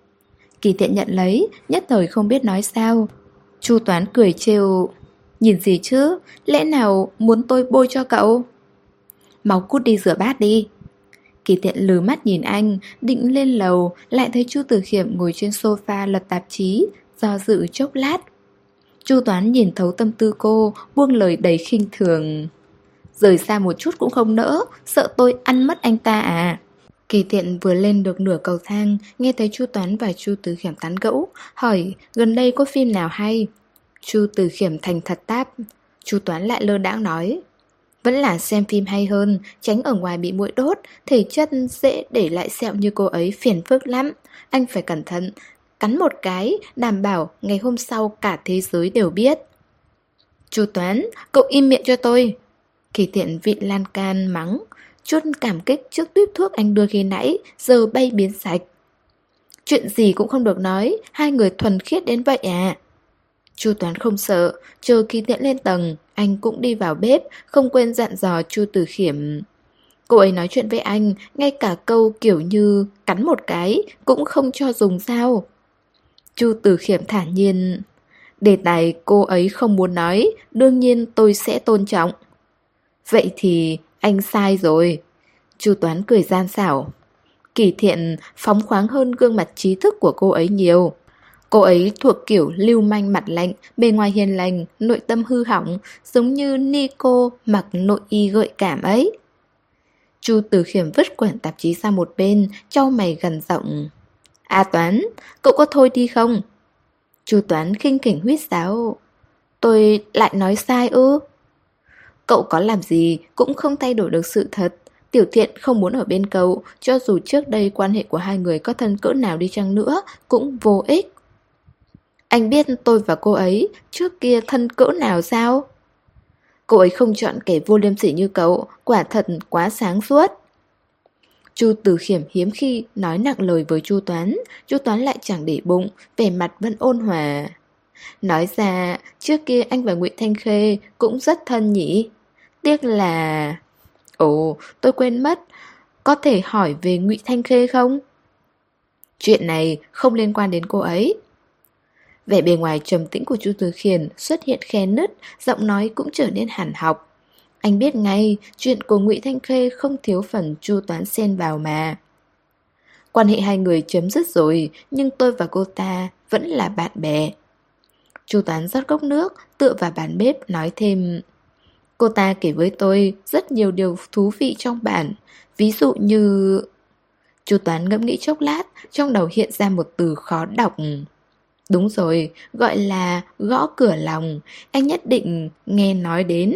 Kỳ Thiện nhận lấy, nhất thời không biết nói sao. Chu Toán cười trêu. Nhìn gì chứ, lẽ nào muốn tôi bôi cho cậu? Mau cút đi rửa bát đi. Kỳ Thiện lừ mắt nhìn anh, định lên lầu, lại thấy Chu Tử Khiểm ngồi trên sofa lật tạp chí, do dự chốc lát. Chu Toán nhìn thấu tâm tư cô, buông lời đầy khinh thường. Rời xa một chút cũng không nỡ, sợ tôi ăn mất anh ta à? Kỳ Thiện vừa lên được nửa cầu thang, nghe thấy Chu Toán và Chu Tử Khiểm tán gẫu, hỏi gần đây có phim nào hay? Chu Tử Khiểm thành thật đáp. Chu Toán lại lơ đãng nói. Vẫn là xem phim hay hơn, tránh ở ngoài bị muỗi đốt, thể chất dễ để lại sẹo như cô ấy phiền phức lắm. Anh phải cẩn thận, cắn một cái, đảm bảo ngày hôm sau cả thế giới đều biết. Chu Toán, cậu im miệng cho tôi. Kỳ Thiện vịn lan can mắng, chút cảm kích trước tuýp thuốc anh đưa khi nãy, giờ bay biến sạch. Chuyện gì cũng không được nói, hai người thuần khiết đến vậy à? Chu Toán không sợ, chờ Kỳ Thiện lên tầng, anh cũng đi vào bếp, không quên dặn dò Chu Tử Khiểm. Cô ấy nói chuyện với anh, ngay cả câu kiểu như cắn một cái cũng không cho dùng sao? Chu Tử Khiểm thản nhiên. Đề tài cô ấy không muốn nói, đương nhiên tôi sẽ tôn trọng. Vậy thì anh sai rồi. Chu Toán cười gian xảo. Kỳ Thiện phóng khoáng hơn gương mặt trí thức của cô ấy nhiều. Cô ấy thuộc kiểu lưu manh mặt lạnh, bề ngoài hiền lành, nội tâm hư hỏng, giống như Nico mặc nội y gợi cảm ấy. Chu Tử Khiểm vứt quyển tạp chí sang một bên, chau mày gần giọng. À Toán, cậu có thôi đi không? Chu Toán khinh khỉnh huýt sáo. Tôi lại nói sai ư? Cậu có làm gì cũng không thay đổi được sự thật. Tiểu Thiện không muốn ở bên cậu, cho dù trước đây quan hệ của hai người có thân cỡ nào đi chăng nữa, cũng vô ích. Anh biết tôi và cô ấy trước kia thân cỡ nào sao? Cô ấy không chọn kẻ vô liêm sỉ như cậu, quả thật quá sáng suốt. Chu Tử Khiểm hiếm khi nói nặng lời với Chu Toán, Chu Toán lại chẳng để bụng, vẻ mặt vẫn ôn hòa. Nói ra, trước kia anh và Ngụy Thanh Khê cũng rất thân nhỉ. Tiếc là... Ồ, tôi quên mất, có thể hỏi về Ngụy Thanh Khê không? Chuyện này không liên quan đến cô ấy. Vẻ bề ngoài trầm tĩnh của Chu Tử Khiển xuất hiện khe nứt, giọng nói cũng trở nên hẳn học. Anh biết ngay, chuyện của Ngụy Thanh Khê không thiếu phần Chu Toán xen vào mà. Quan hệ hai người chấm dứt rồi, nhưng tôi và cô ta vẫn là bạn bè. Chu Toán rót cốc nước, tựa vào bàn bếp nói thêm. Cô ta kể với tôi rất nhiều điều thú vị trong bản. Ví dụ như... Chu Toán ngẫm nghĩ chốc lát, trong đầu hiện ra một từ khó đọc. Đúng rồi, gọi là gõ cửa lòng. Anh nhất định nghe nói đến.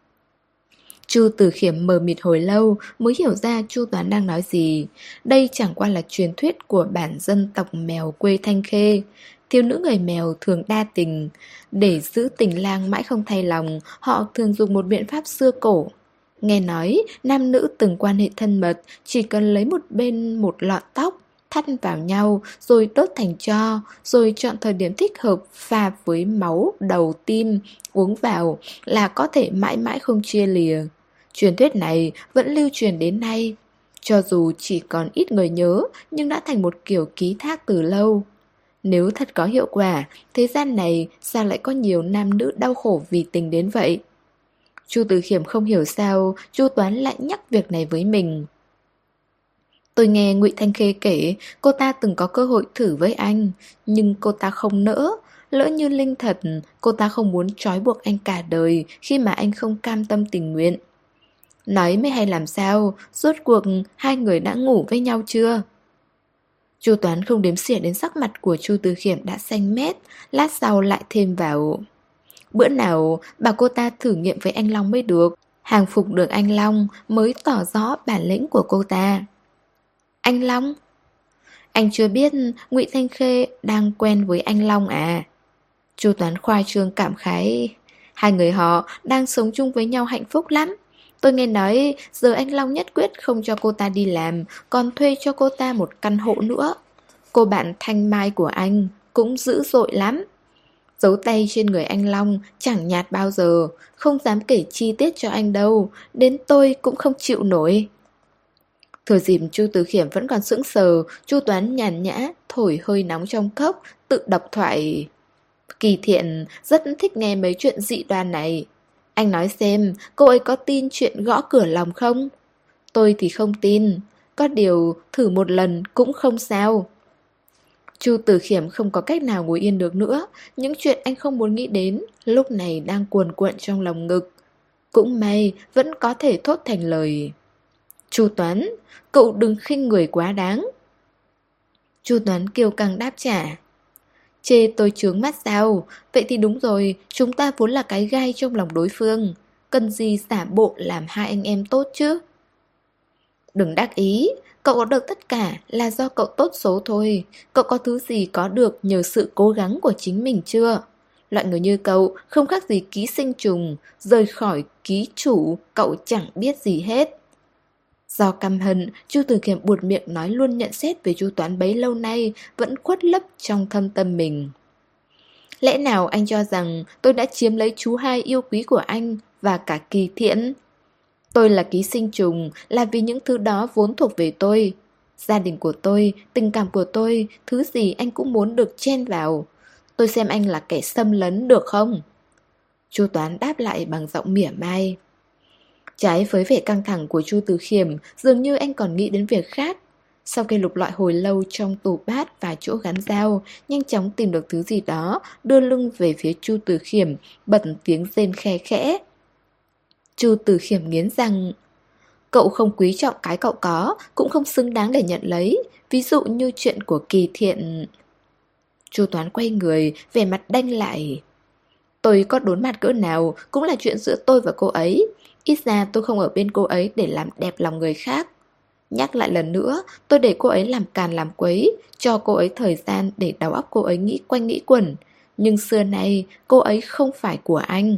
Chu Từ Khiểm mờ mịt hồi lâu mới hiểu ra Chu Toán đang nói gì. Đây chẳng qua là truyền thuyết của bản dân tộc mèo quê Thanh Khê. Thiếu nữ người mèo thường đa tình. Để giữ tình lang mãi không thay lòng, họ thường dùng một biện pháp xưa cổ. Nghe nói, nam nữ từng quan hệ thân mật, chỉ cần lấy một bên một lọn tóc, thắt vào nhau, rồi đốt thành tro, rồi chọn thời điểm thích hợp pha với máu, đầu, tim, uống vào là có thể mãi mãi không chia lìa. Truyền thuyết này vẫn lưu truyền đến nay. Cho dù chỉ còn ít người nhớ, nhưng đã thành một kiểu ký thác từ lâu. Nếu thật có hiệu quả, thế gian này sao lại có nhiều nam nữ đau khổ vì tình đến vậy? Chu Từ Khiểm không hiểu sao Chu Toán lại nhắc việc này với mình. Tôi nghe Ngụy Thanh Khê kể cô ta từng có cơ hội thử với anh, nhưng cô ta không nỡ. Lỡ như Linh thật, cô ta không muốn trói buộc anh cả đời khi mà anh không cam tâm tình nguyện. Nói mới hay làm sao, rốt cuộc hai người đã ngủ với nhau chưa? Chu Toán không đếm xỉa đến sắc mặt của Chu Từ Khiểm đã xanh mét, lát sau lại thêm vào. Bữa nào bảo cô ta thử nghiệm với anh Long mới được. Hàng phục được anh Long mới tỏ rõ bản lĩnh của cô ta. Anh Long? Anh chưa biết Ngụy Thanh Khê đang quen với anh Long à? Chu Toán khoa trương cảm khái. Hai người họ đang sống chung với nhau hạnh phúc lắm. Tôi nghe nói giờ anh Long nhất quyết không cho cô ta đi làm, còn thuê cho cô ta một căn hộ nữa. Cô bạn Thanh Mai của anh cũng dữ dội lắm. Dấu tay trên người anh Long chẳng nhạt bao giờ, không dám kể chi tiết cho anh đâu, đến tôi cũng không chịu nổi. Thừa dịp Chu Từ Khiểm vẫn còn sững sờ, Chu Toán nhàn nhã thổi hơi nóng trong cốc, tự đọc thoại. Kỳ Thiện rất thích nghe mấy chuyện dị đoan này. Anh nói xem, cô ấy có tin chuyện gõ cửa lòng không? Tôi thì không tin, có điều thử một lần cũng không sao. Chu Từ Khiểm không có cách nào ngồi yên được nữa. Những chuyện anh không muốn nghĩ đến lúc này đang cuồn cuộn trong lòng ngực. Cũng may vẫn có thể thốt thành lời. Chu Toán, cậu đừng khinh người quá đáng. Chu Toán kiêu căng đáp trả. Chê tôi chướng mắt sao? Vậy thì đúng rồi, chúng ta vốn là cái gai trong lòng đối phương. Cần gì giả bộ làm hai anh em tốt chứ? Đừng đắc ý, cậu có được tất cả là do cậu tốt số thôi. Cậu có thứ gì có được nhờ sự cố gắng của chính mình chưa? Loại người như cậu không khác gì ký sinh trùng, rời khỏi ký chủ cậu chẳng biết gì hết. Do căm hận, Chu Từ Khiểm buột miệng nói luôn nhận xét về Chu Toán bấy lâu nay vẫn khuất lấp trong thâm tâm mình. Lẽ nào anh cho rằng tôi đã chiếm lấy chú hai yêu quý của anh và cả Kỳ Thiện? Tôi là ký sinh trùng là vì những thứ đó vốn thuộc về tôi. Gia đình của tôi, tình cảm của tôi, thứ gì anh cũng muốn được chen vào. Tôi xem anh là kẻ xâm lấn được không? Chu Toán đáp lại bằng giọng mỉa mai. Trái với vẻ căng thẳng của Chu Từ Khiểm, dường như anh còn nghĩ đến việc khác. Sau khi lục lọi hồi lâu trong tủ bát và chỗ gắn dao, nhanh chóng tìm được thứ gì đó, đưa lưng về phía Chu Từ Khiểm, bật tiếng rên khe khẽ. Chu Từ Khiểm nghiến răng. Cậu không quý trọng cái cậu có, cũng không xứng đáng để nhận lấy. Ví dụ như chuyện của Kỳ Thiện. Chu Toán quay người, vẻ mặt đanh lại. Tôi có đốn mặt cỡ nào cũng là chuyện giữa tôi và cô ấy. Ít ra tôi không ở bên cô ấy để làm đẹp lòng người khác. Nhắc lại lần nữa, tôi để cô ấy làm càn làm quấy, cho cô ấy thời gian để đầu óc cô ấy nghĩ quanh nghĩ quẩn. Nhưng xưa nay, cô ấy không phải của anh.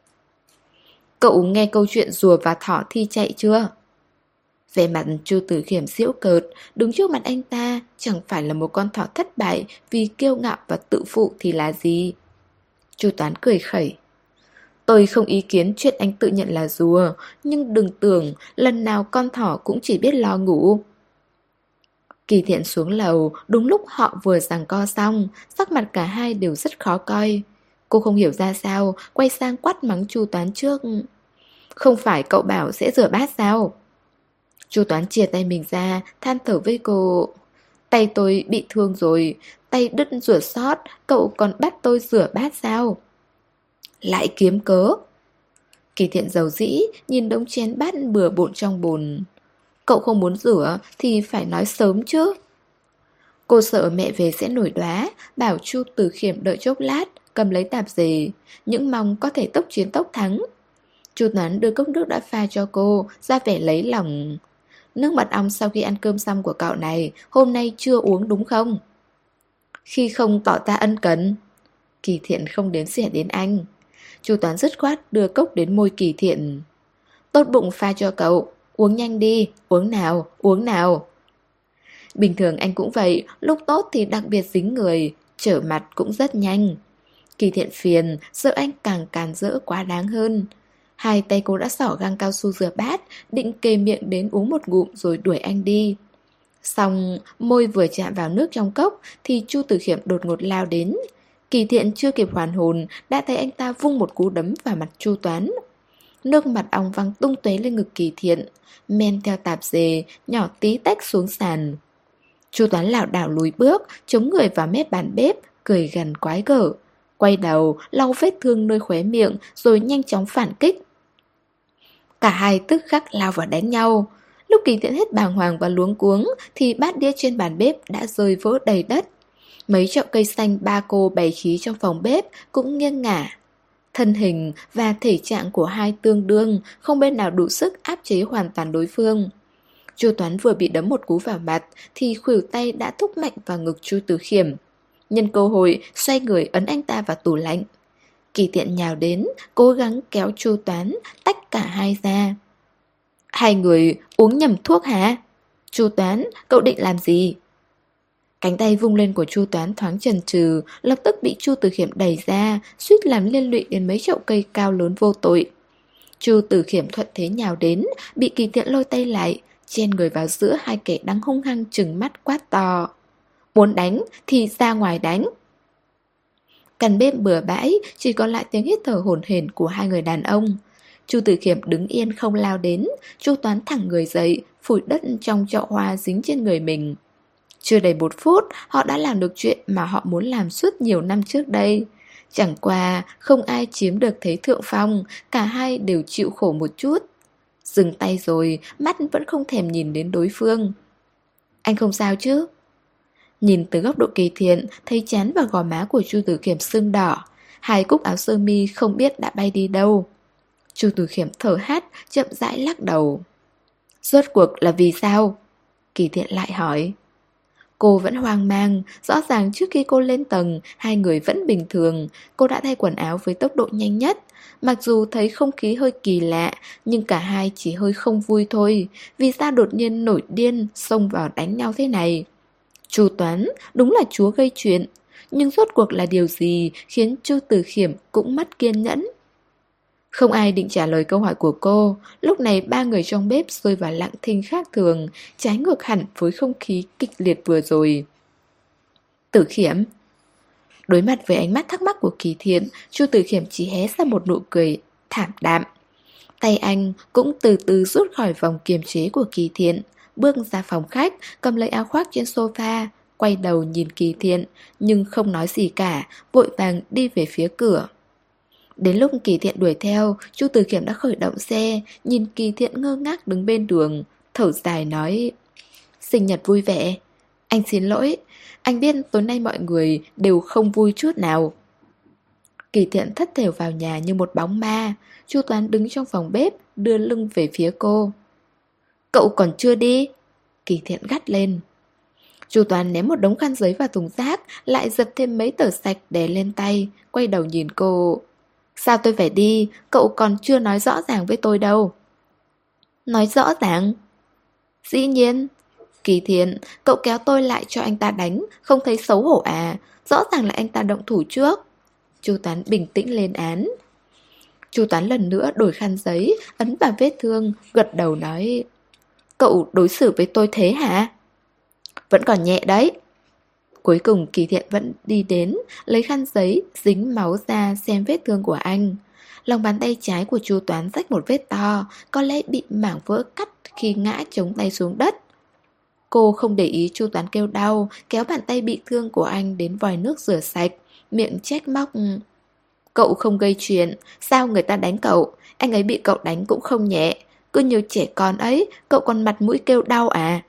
Cậu nghe câu chuyện rùa và thỏ thi chạy chưa? Về mặt Chu Từ Khiểm giễu cợt, đứng trước mặt anh ta chẳng phải là một con thỏ thất bại vì kiêu ngạo và tự phụ thì là gì? Chu Toán cười khẩy. Tôi không ý kiến chuyện anh tự nhận là rùa, nhưng đừng tưởng lần nào con thỏ cũng chỉ biết lo ngủ. Kỳ Thiện xuống lầu, đúng lúc họ vừa giằng co xong, sắc mặt cả hai đều rất khó coi. Cô không hiểu ra sao, quay sang quát mắng Chu Toán trước. Không phải cậu bảo sẽ rửa bát sao? Chu Toán chìa tay mình ra, than thở với cô. Tay tôi bị thương rồi, Tay đứt rửa sót, cậu còn bắt tôi rửa bát sao? Lại kiếm cớ. Kỳ Thiện dầu dĩ, nhìn đống chén bát bừa bộn trong bồn. Cậu không muốn rửa thì phải nói sớm chứ. Cô sợ mẹ về sẽ nổi đoá, bảo Chu Từ Khiểm đợi chốc lát, cầm lấy tạp dề, những mong có thể tốc chiến tốc thắng. Chu Toán đưa cốc nước đã pha cho cô, ra vẻ lấy lòng. Nước mật ong sau khi ăn cơm xong của cậu này, hôm nay chưa uống đúng không? Khi không tỏ ta ân cần. Kỳ Thiện không đếm xỉa đến anh. Chu Toán dứt khoát đưa cốc đến môi Kỳ Thiện. Tốt bụng pha cho cậu, uống nhanh đi, uống nào, uống nào. Bình thường anh cũng vậy, lúc tốt thì đặc biệt dính người, trở mặt cũng rất nhanh. Kỳ Thiện phiền, sợ anh càng càn rỡ quá đáng hơn. Hai tay cô đã xỏ găng cao su rửa bát, định kề miệng đến uống một ngụm rồi đuổi anh đi. Xong, môi vừa chạm vào nước trong cốc thì Chu Từ Khiểm đột ngột lao đến. Kỳ Thiện chưa kịp hoàn hồn, đã thấy anh ta vung một cú đấm vào mặt Chu Toán. Nước mặt ong văng tung tóe lên ngực Kỳ Thiện, men theo tạp dề, nhỏ tí tách xuống sàn. Chu Toán lảo đảo lùi bước, chống người vào mép bàn bếp, cười gằn quái gở. Quay đầu, lau vết thương nơi khóe miệng, rồi nhanh chóng phản kích. Cả hai tức khắc lao vào đánh nhau. Lúc Kỳ Thiện hết bàng hoàng và luống cuống, thì bát đĩa trên bàn bếp đã rơi vỡ đầy đất. Mấy chậu cây xanh ba cô bày khí trong phòng bếp cũng nghiêng ngả. Thân hình và thể trạng của hai tương đương, không bên nào đủ sức áp chế hoàn toàn đối phương. Chu Toán vừa bị đấm một cú vào mặt thì khuỷu tay đã thúc mạnh vào ngực Chu Từ Khiểm. Nhân cơ hội xoay người ấn anh ta vào tủ lạnh. Kỳ Thiện nhào đến, cố gắng kéo Chu Toán tách cả hai ra. Hai người uống nhầm thuốc hả? Chu Toán, cậu định làm gì? Cánh tay vung lên của Chu Toán thoáng chần chừ, lập tức bị Chu Từ Khiểm đẩy ra, suýt làm liên lụy đến mấy chậu cây cao lớn vô tội. Chu Từ Khiểm thuận thế nhào đến, bị Kỳ Thiện lôi tay lại, chen người vào giữa hai kẻ đang hung hăng trừng mắt quát to. Muốn đánh thì ra ngoài đánh. Căn bếp bừa bãi, chỉ còn lại tiếng hít thở hổn hển của hai người đàn ông. Chu Từ Khiểm đứng yên không lao đến, Chu Toán thẳng người dậy, phủi đất trong chậu hoa dính trên người mình. Chưa đầy 1 phút, họ đã làm được chuyện mà họ muốn làm suốt nhiều năm trước đây. Chẳng qua, không ai chiếm được thế thượng phong, cả hai đều chịu khổ một chút. Dừng tay rồi, mắt vẫn không thèm nhìn đến đối phương. Anh không sao chứ? Nhìn từ góc độ Kỳ Thiện, thấy trán và gò má của Chu Từ Khiểm sưng đỏ. Hai cúc áo sơ mi không biết đã bay đi đâu. Chu Từ Khiểm thở hắt, chậm rãi lắc đầu. Rốt cuộc là vì sao? Kỳ Thiện lại hỏi. Cô vẫn hoang mang, rõ ràng trước khi cô lên tầng, hai người vẫn bình thường. Cô đã thay quần áo với tốc độ nhanh nhất. Mặc dù thấy không khí hơi kỳ lạ, nhưng cả hai chỉ hơi không vui thôi. Vì sao đột nhiên nổi điên, xông vào đánh nhau thế này? Chu Toán đúng là chúa gây chuyện, nhưng rốt cuộc là điều gì khiến Chu Từ Khiểm cũng mất kiên nhẫn? Không ai định trả lời câu hỏi của cô. Lúc này ba người trong bếp rơi vào lặng thinh khác thường, trái ngược hẳn với không khí kịch liệt vừa rồi. Từ Khiểm. Đối mặt với ánh mắt thắc mắc của Kỳ Thiện, Chu Từ Khiểm chỉ hé ra một nụ cười thảm đạm. Tay anh cũng từ từ rút khỏi vòng kiềm chế của Kỳ Thiện, bước ra phòng khách, cầm lấy áo khoác trên sofa, quay đầu nhìn Kỳ Thiện, nhưng không nói gì cả, vội vàng đi về phía cửa. Đến lúc Kỳ Thiện đuổi theo, Chu Từ Khiểm đã khởi động xe, nhìn Kỳ Thiện ngơ ngác đứng bên đường, thở dài nói: Sinh nhật vui vẻ. Anh xin lỗi, anh biết tối nay mọi người đều không vui chút nào. Kỳ Thiện thất thểu vào nhà như một bóng ma. Chu Toán đứng trong phòng bếp, đưa lưng về phía cô. Cậu còn chưa đi? Kỳ Thiện gắt lên. Chu Toán ném một đống khăn giấy vào thùng rác, lại giật thêm mấy tờ sạch đè lên tay, quay đầu nhìn cô. Sao tôi phải đi? Cậu còn chưa nói rõ ràng với tôi đâu. Nói rõ ràng? Dĩ nhiên. Kỳ Thiện, cậu kéo tôi lại cho anh ta đánh, không thấy xấu hổ à? Rõ ràng là anh ta động thủ trước. Chu Toán bình tĩnh lên án. Chu Toán lần nữa đổi khăn giấy, ấn vào vết thương, gật đầu nói: Cậu đối xử với tôi thế hả? Vẫn còn nhẹ đấy. Cuối cùng Kỳ Thiện vẫn đi đến, lấy khăn giấy, dính máu ra xem vết thương của anh. Lòng bàn tay trái của Chu Toán rách một vết to, có lẽ bị mảng vỡ cắt khi ngã chống tay xuống đất. Cô không để ý Chu Toán kêu đau, kéo bàn tay bị thương của anh đến vòi nước rửa sạch, miệng trách móc. Cậu không gây chuyện, sao người ta đánh cậu? Anh ấy bị cậu đánh cũng không nhẹ. Cứ như trẻ con ấy, cậu còn mặt mũi kêu đau à?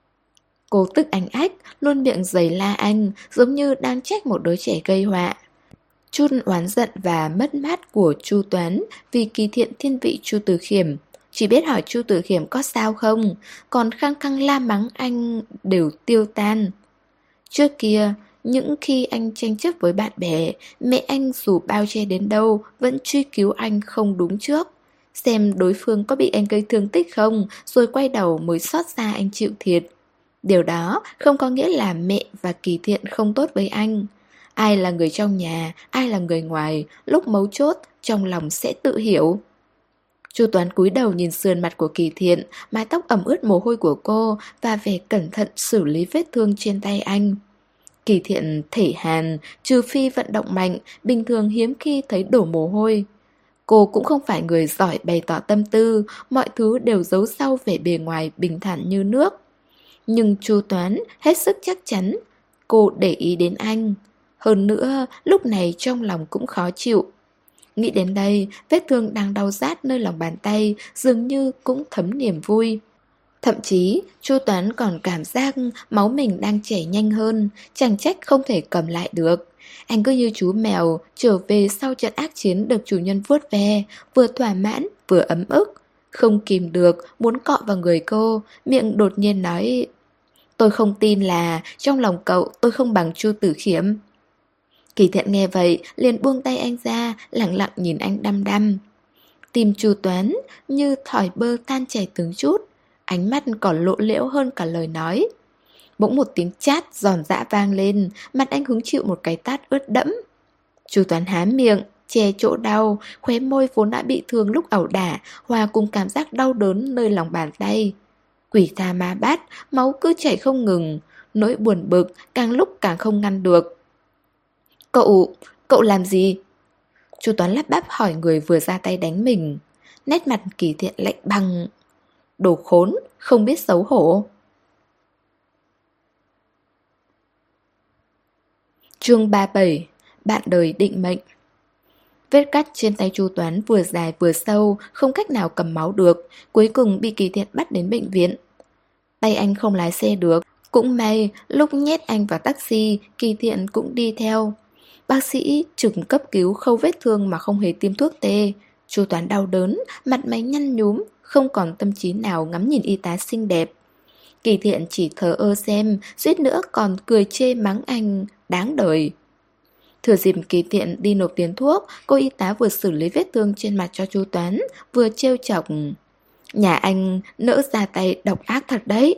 Cô tức anh ách, luôn miệng giày la anh, giống như đang trách một đứa trẻ gây họa. Chút oán giận và mất mát của Chu Toán vì kỳ thiện thiên vị Chu Tử Khiêm. Chỉ biết hỏi Chu Tử Khiêm có sao không, còn khăng khăng la mắng anh đều tiêu tan. Trước kia, những khi anh tranh chấp với bạn bè, mẹ anh dù bao che đến đâu vẫn truy cứu anh không đúng trước. Xem đối phương có bị anh gây thương tích không, rồi quay đầu mới xót xa anh chịu thiệt. Điều đó không có nghĩa là mẹ và Kỳ Thiện không tốt với anh. Ai là người trong nhà, ai là người ngoài, lúc mấu chốt, trong lòng sẽ tự hiểu. Chu Toán cúi đầu nhìn sườn mặt của Kỳ Thiện, mái tóc ẩm ướt mồ hôi của cô và vẻ cẩn thận xử lý vết thương trên tay anh. Kỳ Thiện thể hàn, trừ phi vận động mạnh, bình thường hiếm khi thấy đổ mồ hôi. Cô cũng không phải người giỏi bày tỏ tâm tư, mọi thứ đều giấu sau vẻ bề ngoài bình thản như nước. Nhưng Chu Toán hết sức chắc chắn, cô để ý đến anh. Hơn nữa, lúc này trong lòng cũng khó chịu. Nghĩ đến đây, vết thương đang đau rát nơi lòng bàn tay dường như cũng thấm niềm vui. Thậm chí, Chu Toán còn cảm giác máu mình đang chảy nhanh hơn, chẳng trách không thể cầm lại được. Anh cứ như chú mèo trở về sau trận ác chiến được chủ nhân vuốt ve, vừa thỏa mãn vừa ấm ức. Không kìm được, muốn cọ vào người cô, miệng đột nhiên nói: tôi không tin là trong lòng cậu tôi không bằng Chu Tử Khiêm. Kỳ Thiện nghe vậy, liền buông tay anh ra, lặng lặng nhìn anh đăm đăm. Tim Chu Toán như thỏi bơ tan chảy từng chút, ánh mắt còn lộ liễu hơn cả lời nói. Bỗng một tiếng chát giòn giã vang lên, mặt anh hứng chịu một cái tát ướt đẫm. Chu Toán há miệng, che chỗ đau, khóe môi vốn đã bị thương lúc ẩu đả, hòa cùng cảm giác đau đớn nơi lòng bàn tay. Quỷ tha ma bát, máu cứ chảy không ngừng, nỗi buồn bực càng lúc càng không ngăn được. Cậu làm gì? Chu Toán lắp bắp hỏi người vừa ra tay đánh mình. Nét mặt Kỳ Thiện lạnh băng. Đồ khốn, không biết xấu hổ. Chương 37. Bạn đời định mệnh. Vết cắt trên tay Chu Toán vừa dài vừa sâu, không cách nào cầm máu được, cuối cùng bị Kỳ Thiện bắt đến bệnh viện. Tay anh không lái xe được, cũng may lúc nhét anh vào taxi, Kỳ Thiện cũng đi theo. Bác sĩ trực cấp cứu khâu vết thương mà không hề tiêm thuốc tê. Chu Toán đau đớn, mặt mày nhăn nhúm, không còn tâm trí nào ngắm nhìn y tá xinh đẹp. Kỳ Thiện chỉ thờ ơ xem, suýt nữa còn cười chê mắng anh đáng đời. Thừa dịp Kỳ Thiện đi nộp tiền thuốc, cô y tá vừa xử lý vết thương trên mặt cho Chu Toán, vừa trêu chọc: nhà anh nỡ ra tay độc ác thật đấy.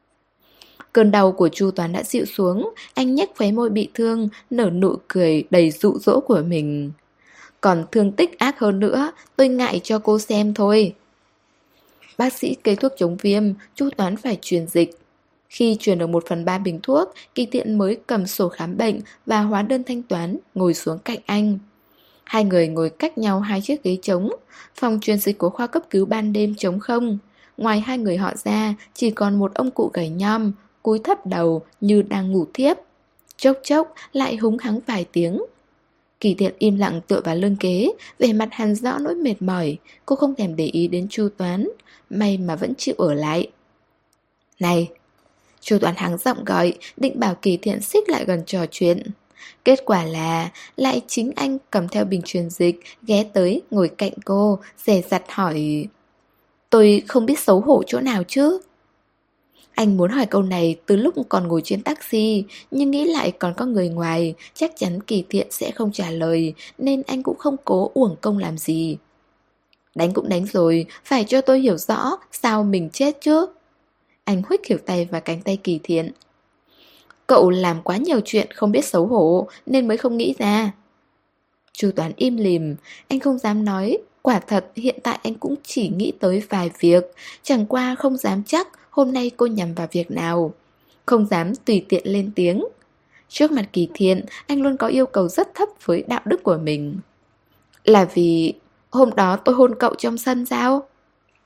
Cơn đau của Chu Toán đã dịu xuống, anh nhếch khóe môi bị thương, nở nụ cười đầy dụ dỗ của mình. Còn thương tích ác hơn nữa, tôi ngại cho cô xem thôi. Bác sĩ kê thuốc chống viêm, Chu Toán phải truyền dịch. Khi truyền được 1/3 bình thuốc, Kỳ Thiện mới cầm sổ khám bệnh và hóa đơn thanh toán, ngồi xuống cạnh anh. Hai người ngồi cách nhau 2 chiếc ghế trống. Phòng truyền dịch của khoa cấp cứu ban đêm trống không. Ngoài hai người họ ra, chỉ còn một ông cụ gầy nhom, cúi thấp đầu như đang ngủ thiếp. Chốc chốc lại húng hắng vài tiếng. Kỳ Thiện im lặng tựa vào lưng ghế, vẻ mặt hằn rõ nỗi mệt mỏi. Cô không thèm để ý đến Chu Toán, may mà vẫn chịu ở lại. Này! Chu Toán hắng giọng gọi, định bảo Kỳ Thiện xích lại gần trò chuyện. Kết quả là lại chính anh cầm theo bình truyền dịch, ghé tới ngồi cạnh cô, dè dặt hỏi: tôi không biết xấu hổ chỗ nào chứ? Anh muốn hỏi câu này từ lúc còn ngồi trên taxi, nhưng nghĩ lại còn có người ngoài, chắc chắn Kỳ Thiện sẽ không trả lời, nên anh cũng không cố uổng công làm gì. Đánh cũng đánh rồi, phải cho tôi hiểu rõ sao mình chết chứ. Anh huých khỉu tay vào cánh tay Kỳ Thiện. Cậu làm quá nhiều chuyện không biết xấu hổ nên mới không nghĩ ra. Chu Toán im lìm, anh không dám nói. Quả thật hiện tại anh cũng chỉ nghĩ tới vài việc, chẳng qua không dám chắc hôm nay cô nhằm vào việc nào. Không dám tùy tiện lên tiếng. Trước mặt Kỳ Thiện, anh luôn có yêu cầu rất thấp với đạo đức của mình. Là vì hôm đó tôi hôn cậu trong sân sao?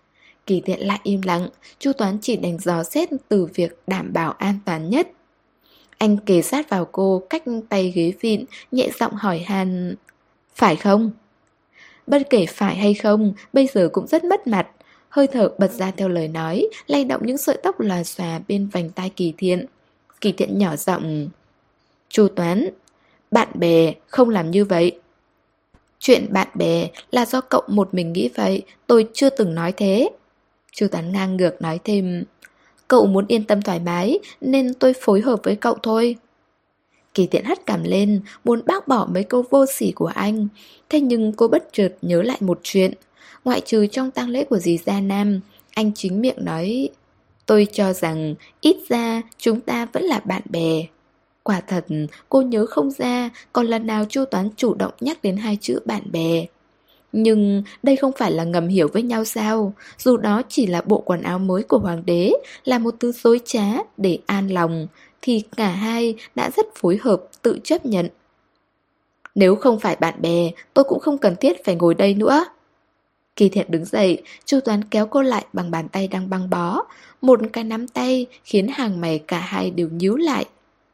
Kỳ Thiện lại im lặng, Chu Toán chỉ đành dò xét từ việc đảm bảo an toàn nhất. Anh kề sát vào cô, cách tay ghế vịn, nhẹ giọng hỏi han, phải không? Bất kể phải hay không, bây giờ cũng rất mất mặt. Hơi thở bật ra theo lời nói, lay động những sợi tóc lòa xòa bên vành tai Kỳ Thiện. Kỳ Thiện nhỏ giọng, Chu Toán, bạn bè không làm như vậy. Chuyện bạn bè là do cậu một mình nghĩ vậy, tôi chưa từng nói thế. Chu Toán ngang ngược nói thêm, cậu muốn yên tâm thoải mái nên tôi phối hợp với cậu thôi. Kỳ Thiện hất cằm lên, muốn bác bỏ mấy câu vô sỉ của anh. Thế nhưng cô bất chợt nhớ lại một chuyện. Ngoại trừ trong tang lễ của dì Gia Nam, anh chính miệng nói, tôi cho rằng ít ra chúng ta vẫn là bạn bè. Quả thật, cô nhớ không ra còn lần nào Chu Toán chủ động nhắc đến hai chữ bạn bè. Nhưng đây không phải là ngầm hiểu với nhau sao? Dù đó chỉ là bộ quần áo mới của hoàng đế, là một thứ dối trá để an lòng, thì cả hai đã rất phối hợp tự chấp nhận. Nếu không phải bạn bè, tôi cũng không cần thiết phải ngồi đây nữa. Kỳ Thiện đứng dậy, Chu Toán kéo cô lại bằng bàn tay đang băng bó. Một cái nắm tay khiến hàng mày cả hai đều nhíu lại.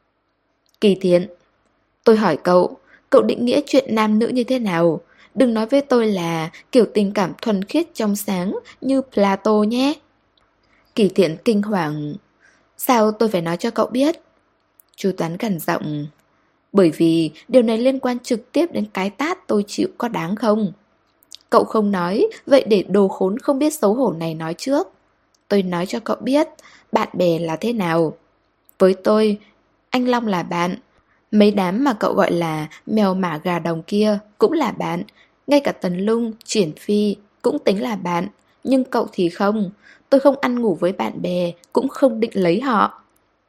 Kỳ Thiện, tôi hỏi cậu, cậu định nghĩa chuyện nam nữ như thế nào? Đừng nói với tôi là kiểu tình cảm thuần khiết trong sáng như Plato nhé. Kỳ Thiện kinh hoàng. Sao tôi phải nói cho cậu biết? Chu Toán gằn giọng. Bởi vì điều này liên quan trực tiếp đến cái tát tôi chịu có đáng không? Cậu không nói, vậy để đồ khốn không biết xấu hổ này nói trước. Tôi nói cho cậu biết, bạn bè là thế nào. Với tôi, anh Long là bạn. Mấy đám mà cậu gọi là mèo mả gà đồng kia cũng là bạn. Ngay cả Tần Lung, Triển Phi cũng tính là bạn. Nhưng cậu thì không. Tôi không ăn ngủ với bạn bè, cũng không định lấy họ.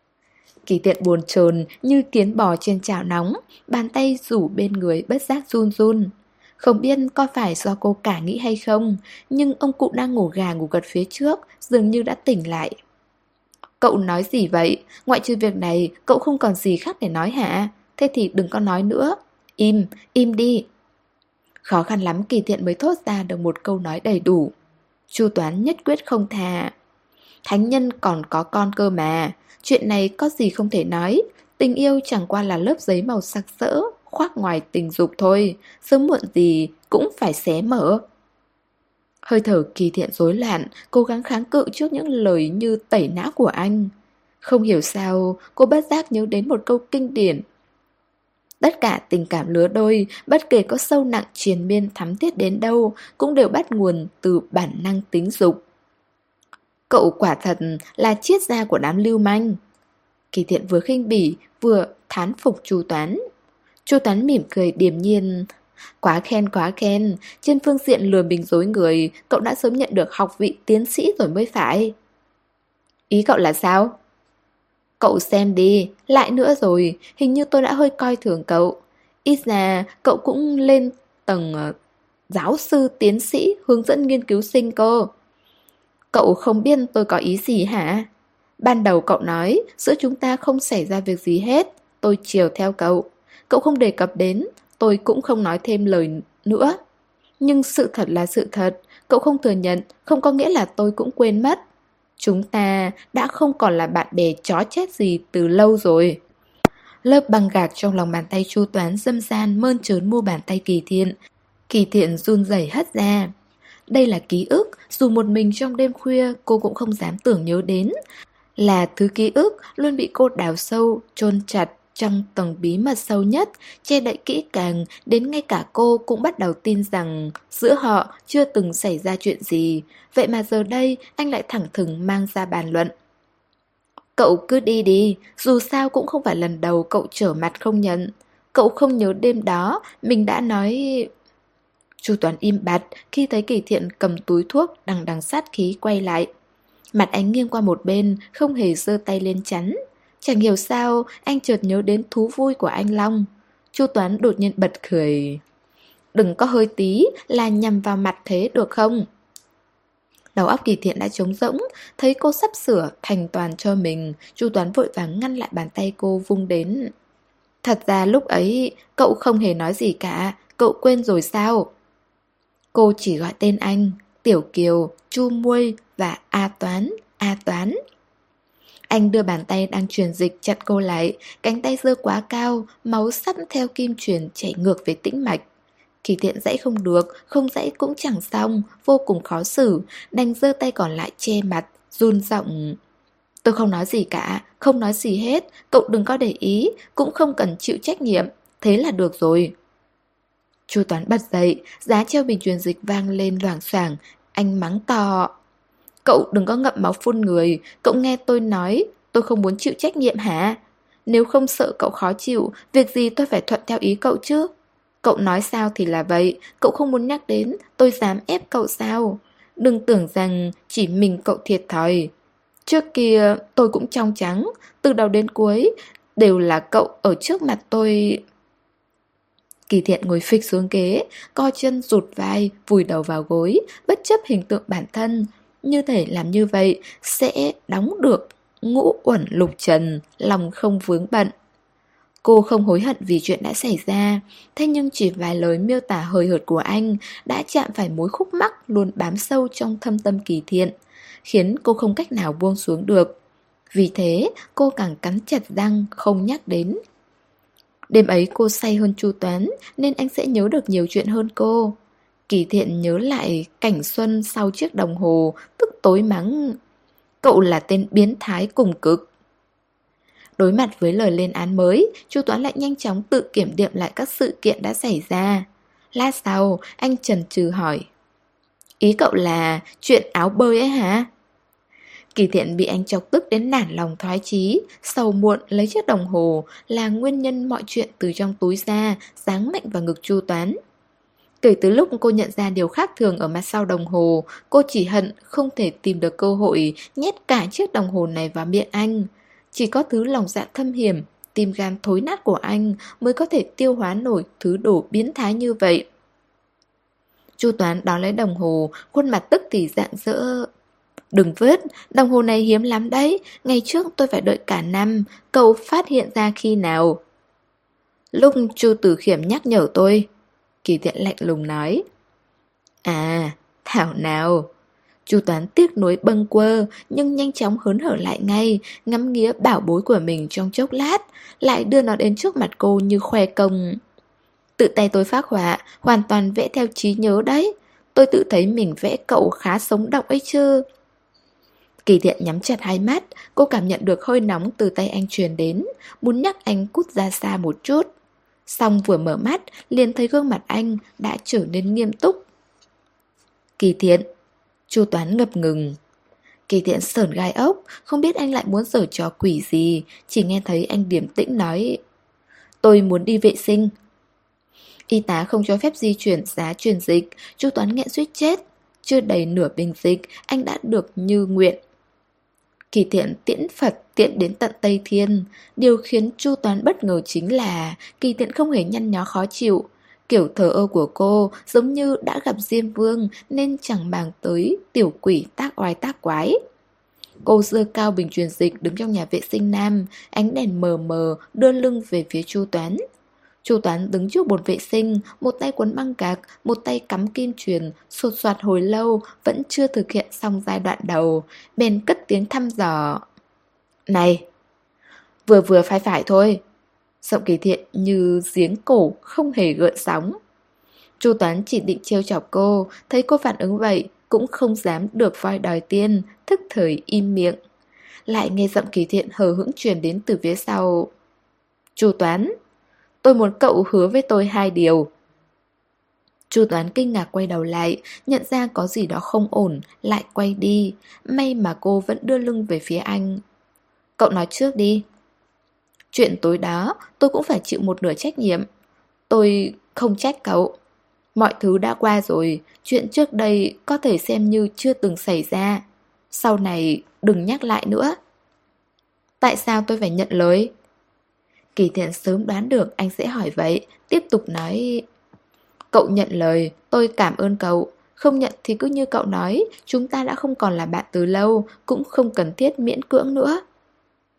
Kỳ Thiện buồn chồn như kiến bò trên chảo nóng, bàn tay rủ bên người bất giác run run. Không biết có phải do cô cả nghĩ hay không, nhưng ông cụ đang ngủ gà ngủ gật phía trước dường như đã tỉnh lại. Cậu nói gì vậy? Ngoại trừ việc này, cậu không còn gì khác để nói hả? Thế thì đừng có nói nữa. Im đi. Khó khăn lắm Kỳ Thiện mới thốt ra được một câu nói đầy đủ. Chu Toán nhất quyết không tha. Thánh nhân còn có con cơ mà. Chuyện này có gì không thể nói. Tình yêu chẳng qua là lớp giấy màu sặc sỡ, khoác ngoài tình dục thôi. Sớm muộn gì cũng phải xé mở. Hơi thở Kỳ Thiện rối loạn, cố gắng kháng cự trước những lời như tẩy não của anh. Không hiểu sao, cô bất giác nhớ đến một câu kinh điển. Tất cả tình cảm lứa đôi, bất kể có sâu nặng triền miên thắm thiết đến đâu, cũng đều bắt nguồn từ bản năng tính dục. Cậu quả thật là triết gia của đám lưu manh. Kỳ Thiện vừa khinh bỉ, vừa thán phục Chu Toán. Chu Toán mỉm cười điềm nhiên. Quá khen, trên phương diện lừa mình dối người, cậu đã sớm nhận được học vị tiến sĩ rồi mới phải. Ý cậu là sao? Cậu xem đi, lại nữa rồi, hình như tôi đã hơi coi thường cậu. Ít ra cậu cũng lên tầng giáo sư, tiến sĩ, hướng dẫn nghiên cứu sinh cơ. Cậu không biết tôi có ý gì hả? Ban đầu cậu nói giữa chúng ta không xảy ra việc gì hết, tôi chiều theo cậu. Cậu không đề cập đến, tôi cũng không nói thêm lời nữa. Nhưng sự thật là sự thật, cậu không thừa nhận, không có nghĩa là tôi cũng quên mất. Chúng ta đã không còn là bạn bè chó chết gì từ lâu rồi. Lớp băng gạc trong lòng bàn tay Chu Toán dâm gian mơn trớn mu bàn tay Kỳ Thiện. Kỳ Thiện run rẩy hất ra. Đây là ký ức, dù một mình trong đêm khuya cô cũng không dám tưởng nhớ đến. Là thứ ký ức luôn bị cô đào sâu, chôn chặt trong tầng bí mật sâu nhất, che đậy kỹ càng, đến ngay cả cô cũng bắt đầu tin rằng giữa họ chưa từng xảy ra chuyện gì. Vậy mà giờ đây anh lại thẳng thừng mang ra bàn luận. Cậu cứ đi đi, dù sao cũng không phải lần đầu cậu trở mặt không nhận. Cậu không nhớ đêm đó mình đã nói... Chu Toán im bặt khi thấy Kỳ Thiện cầm túi thuốc đằng đằng sát khí quay lại. Mặt anh nghiêng qua một bên, không hề giơ tay lên chắn. Chẳng hiểu sao anh chợt nhớ đến thú vui của anh Long. Chu Toán đột nhiên bật cười. Đừng có hơi tí là nhằm vào mặt thế được không? Đầu óc Kỳ Thiện đã trống rỗng, thấy cô sắp sửa thành toàn cho mình, Chu Toán vội vàng ngăn lại bàn tay cô vung đến. Thật ra lúc ấy cậu không hề nói gì cả, cậu quên rồi sao? Cô chỉ gọi tên anh. Tiểu Kiều, Chu Muôi và A Toán, A Toán. Anh đưa bàn tay đang truyền dịch chặt cô lại, cánh tay giơ quá cao, máu sắp theo kim truyền chảy ngược về tĩnh mạch. Kỳ Thiện dãy không được, không dãy cũng chẳng xong, vô cùng khó xử, đành giơ tay còn lại che mặt, run giọng. Tôi không nói gì cả, không nói gì hết, cậu đừng có để ý, cũng không cần chịu trách nhiệm, thế là được rồi. Chu Toán bật dậy, giá treo bình truyền dịch vang lên loảng xoảng, anh mắng to. Cậu đừng có ngậm máu phun người, cậu nghe tôi nói, tôi không muốn chịu trách nhiệm hả? Nếu không sợ cậu khó chịu, việc gì tôi phải thuận theo ý cậu chứ? Cậu nói sao thì là vậy, cậu không muốn nhắc đến, tôi dám ép cậu sao? Đừng tưởng rằng chỉ mình cậu thiệt thòi. Trước kia tôi cũng trong trắng, từ đầu đến cuối, đều là cậu ở trước mặt tôi. Kỳ Thiện ngồi phịch xuống ghế, co chân rụt vai, vùi đầu vào gối, bất chấp hình tượng bản thân. Như thể làm như vậy sẽ đóng được ngũ uẩn lục trần, lòng không vướng bận. Cô không hối hận vì chuyện đã xảy ra, thế nhưng chỉ vài lời miêu tả hời hợt của anh đã chạm phải mối khúc mắc luôn bám sâu trong thâm tâm Kỳ Thiện, khiến cô không cách nào buông xuống được. Vì thế, cô càng cắn chặt răng không nhắc đến. Đêm ấy cô say hơn Chu Toán, nên anh sẽ nhớ được nhiều chuyện hơn cô. Kỳ Thiện nhớ lại cảnh xuân sau chiếc đồng hồ, tức tối mắng. Cậu là tên biến thái cùng cực. Đối mặt với lời lên án mới, Chu Toán lại nhanh chóng tự kiểm điểm lại các sự kiện đã xảy ra. Lát sau, anh chần chừ hỏi. Ý cậu là chuyện áo bơi ấy hả? Kỳ Thiện bị anh chọc tức đến nản lòng thoái chí, sầu muộn lấy chiếc đồng hồ là nguyên nhân mọi chuyện từ trong túi ra, giáng mạnh vào ngực Chu Toán. Kể từ lúc cô nhận ra điều khác thường ở mặt sau đồng hồ, cô chỉ hận không thể tìm được cơ hội nhét cả chiếc đồng hồ này vào miệng anh. Chỉ có thứ lòng dạ thâm hiểm, tim gan thối nát của anh mới có thể tiêu hóa nổi thứ đồ biến thái như vậy. Chu Toán đón lấy đồng hồ, khuôn mặt tức thì rạng rỡ. Đừng vứt, đồng hồ này hiếm lắm đấy, ngày trước tôi phải đợi cả năm, cậu phát hiện ra khi nào? Lúc Chu Tử Khiểm nhắc nhở tôi. Kỳ Thiện lạnh lùng nói. À, thảo nào. Chu Toán tiếc nuối bâng quơ, nhưng nhanh chóng hớn hở lại ngay, ngắm nghía bảo bối của mình trong chốc lát, lại đưa nó đến trước mặt cô như khoe công. Tự tay tôi phác họa, hoàn toàn vẽ theo trí nhớ đấy. Tôi tự thấy mình vẽ cậu khá sống động ấy chứ. Kỳ Thiện nhắm chặt hai mắt, cô cảm nhận được hơi nóng từ tay anh truyền đến, muốn nhắc anh cút ra xa một chút. Xong vừa mở mắt, liền thấy gương mặt anh đã trở nên nghiêm túc. Kỳ Thiện. Chu Toán ngập ngừng. Kỳ Thiện sởn gai ốc, không biết anh lại muốn giở trò quỷ gì, chỉ nghe thấy anh điềm tĩnh nói. Tôi muốn đi vệ sinh. Y tá không cho phép di chuyển giá truyền dịch, Chu Toán nghẹn suýt chết. Chưa đầy nửa bình dịch, anh đã được như nguyện. Kỳ Thiện tiễn Phật tiện đến tận Tây Thiên. Điều khiến Chu Toán bất ngờ chính là Kỳ Thiện không hề nhăn nhó khó chịu. Kiểu thờ ơ của cô giống như đã gặp Diêm Vương nên chẳng màng tới tiểu quỷ tác oai tác quái. Cô giơ cao bình truyền dịch đứng trong nhà vệ sinh nam, ánh đèn mờ mờ đưa lưng về phía Chu Toán. Chu Toán đứng trước bồn vệ sinh, một tay quấn băng gạc, một tay cắm kim truyền, sột soạt hồi lâu, vẫn chưa thực hiện xong giai đoạn đầu, bèn cất tiếng thăm dò. Này, vừa vừa phải phải thôi. Giọng Kỳ Thiện như giếng cổ, không hề gợn sóng. Chu Toán chỉ định trêu chọc cô, thấy cô phản ứng vậy, cũng không dám được voi đòi tiên, thức thời im miệng. Lại nghe giọng Kỳ Thiện hờ hững truyền đến từ phía sau. Chu Toán, tôi muốn cậu hứa với tôi hai điều. Chu Toán kinh ngạc quay đầu lại, nhận ra có gì đó không ổn, lại quay đi. May mà cô vẫn đưa lưng về phía anh. Cậu nói trước đi. Chuyện tối đó tôi cũng phải chịu một nửa trách nhiệm. Tôi không trách cậu. Mọi thứ đã qua rồi, chuyện trước đây có thể xem như chưa từng xảy ra. Sau này đừng nhắc lại nữa. Tại sao tôi phải nhận lời? Kỳ Thiện sớm đoán được anh sẽ hỏi vậy, tiếp tục nói. Cậu nhận lời, tôi cảm ơn cậu. Không nhận thì cứ như cậu nói, chúng ta đã không còn là bạn từ lâu, cũng không cần thiết miễn cưỡng nữa.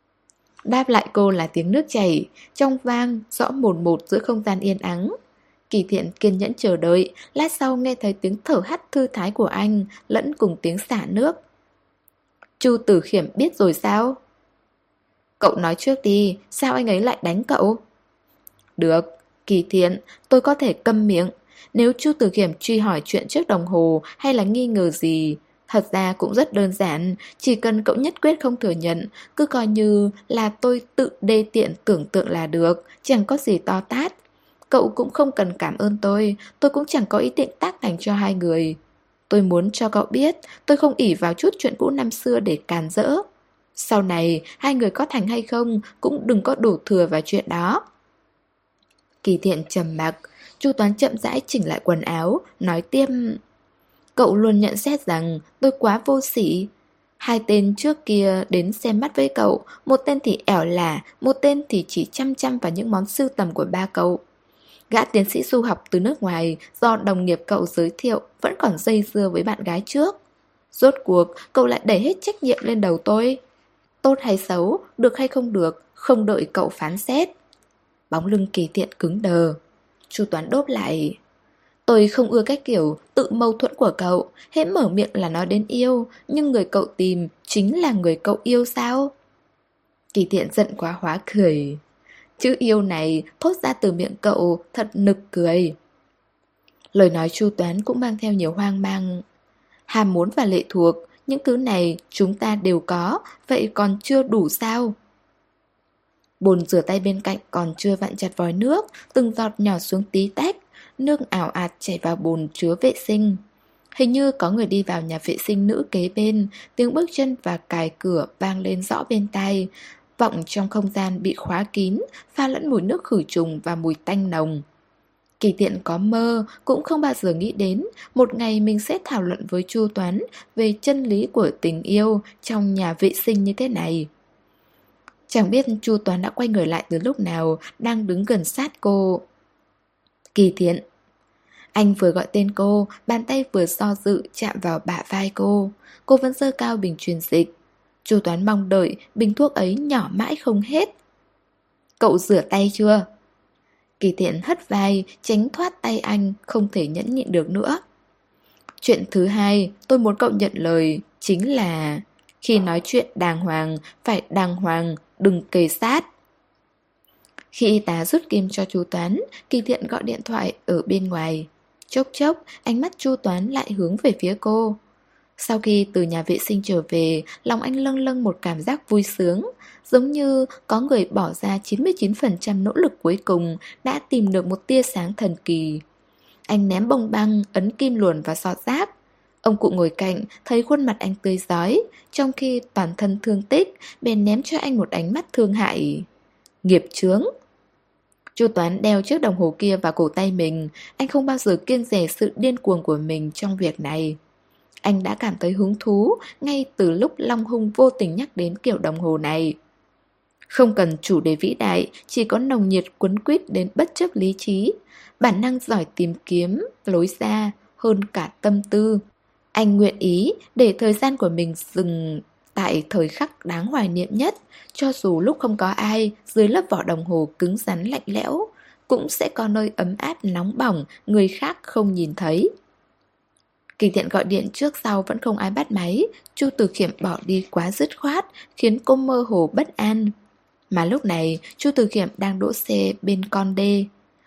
Đáp lại cô là tiếng nước chảy, trong vang, rõ mồn một giữa không gian yên ắng. Kỳ Thiện kiên nhẫn chờ đợi, lát sau nghe thấy tiếng thở hắt thư thái của anh, lẫn cùng tiếng xả nước. Chu Tử Khiểm biết rồi sao? Cậu nói trước đi, sao anh ấy lại đánh cậu? Được, Kỳ Thiện, tôi có thể câm miệng. Nếu Chu Tử Khiểm truy hỏi chuyện chiếc đồng hồ hay là nghi ngờ gì, thật ra cũng rất đơn giản, chỉ cần cậu nhất quyết không thừa nhận, cứ coi như là tôi tự đê tiện tưởng tượng là được, chẳng có gì to tát. Cậu cũng không cần cảm ơn tôi cũng chẳng có ý định tác thành cho hai người. Tôi muốn cho cậu biết, tôi không ỷ vào chút chuyện cũ năm xưa để càn rỡ. Sau này, hai người có thành hay không cũng đừng có đổ thừa vào chuyện đó. Kỳ Thiện trầm mặc, Chu Toán chậm rãi chỉnh lại quần áo, nói tiếp. Cậu luôn nhận xét rằng tôi quá vô sỉ. Hai tên trước kia đến xem mắt với cậu, một tên thì ẻo lả, một tên thì chỉ chăm chăm vào những món sưu tầm của ba cậu. Gã tiến sĩ du học từ nước ngoài do đồng nghiệp cậu giới thiệu vẫn còn dây dưa với bạn gái trước. Rốt cuộc cậu lại đẩy hết trách nhiệm lên đầu tôi. Tốt hay xấu, được hay không được, không đợi cậu phán xét. Bóng lưng Kỳ Thiện cứng đờ. Chu Toán đốp lại. Tôi không ưa cái kiểu tự mâu thuẫn của cậu. Hễ mở miệng là nói đến yêu, nhưng người cậu tìm chính là người cậu yêu sao? Kỳ Thiện giận quá hóa cười. Chữ yêu này thốt ra từ miệng cậu thật nực cười. Lời nói Chu Toán cũng mang theo nhiều hoang mang. Ham muốn và lệ thuộc, những thứ này chúng ta đều có, vậy còn chưa đủ sao? Bồn rửa tay bên cạnh còn chưa vặn chặt vòi nước, từng giọt nhỏ xuống tí tách, nước ảo ạt chảy vào bồn chứa vệ sinh. Hình như có người đi vào nhà vệ sinh nữ kế bên, tiếng bước chân và cài cửa vang lên rõ bên tai, vọng trong không gian bị khóa kín, pha lẫn mùi nước khử trùng và mùi tanh nồng. Kỳ Thiện có mơ, cũng không bao giờ nghĩ đến một ngày mình sẽ thảo luận với Chu Toán về chân lý của tình yêu trong nhà vệ sinh như thế này. Chẳng biết Chu Toán đã quay người lại từ lúc nào, đang đứng gần sát cô. Kỳ Thiện. Anh vừa gọi tên cô, bàn tay vừa do dự chạm vào bả vai cô. Cô vẫn giơ cao bình truyền dịch. Chu Toán mong đợi bình thuốc ấy nhỏ mãi không hết. Cậu rửa tay chưa? Kỳ Thiện hất vai, tránh thoát tay anh, không thể nhẫn nhịn được nữa. Chuyện thứ hai, tôi muốn cậu nhận lời, chính là khi nói chuyện đàng hoàng, phải đàng hoàng, đừng kề sát. Khi y tá rút kim cho Chu Toán, Kỳ Thiện gọi điện thoại ở bên ngoài. Chốc chốc, ánh mắt Chu Toán lại hướng về phía cô. Sau khi từ nhà vệ sinh trở về, lòng anh lâng lâng một cảm giác vui sướng, giống như có người bỏ ra 99% nỗ lực cuối cùng đã tìm được một tia sáng thần kỳ. Anh ném bông băng, ấn kim luồn vào sọt giáp. Ông cụ ngồi cạnh, thấy khuôn mặt anh tươi rói, trong khi toàn thân thương tích, bèn ném cho anh một ánh mắt thương hại. Nghiệp chướng. Chu Toán đeo chiếc đồng hồ kia vào cổ tay mình, anh không bao giờ kiêng dè sự điên cuồng của mình trong việc này. Anh đã cảm thấy hứng thú ngay từ lúc Long Hung vô tình nhắc đến kiểu đồng hồ này. Không cần chủ đề vĩ đại, chỉ có nồng nhiệt quấn quýt đến bất chấp lý trí, bản năng giỏi tìm kiếm lối ra hơn cả tâm tư. Anh nguyện ý để thời gian của mình dừng tại thời khắc đáng hoài niệm nhất, cho dù lúc không có ai, dưới lớp vỏ đồng hồ cứng rắn lạnh lẽo, cũng sẽ có nơi ấm áp nóng bỏng, người khác không nhìn thấy. Kỳ Thiện gọi điện trước sau vẫn không ai bắt máy, Chu Tử Khiểm bỏ đi quá dứt khoát, khiến cô mơ hồ bất an. Mà lúc này, Chu Tử Khiểm đang đỗ xe bên con đê.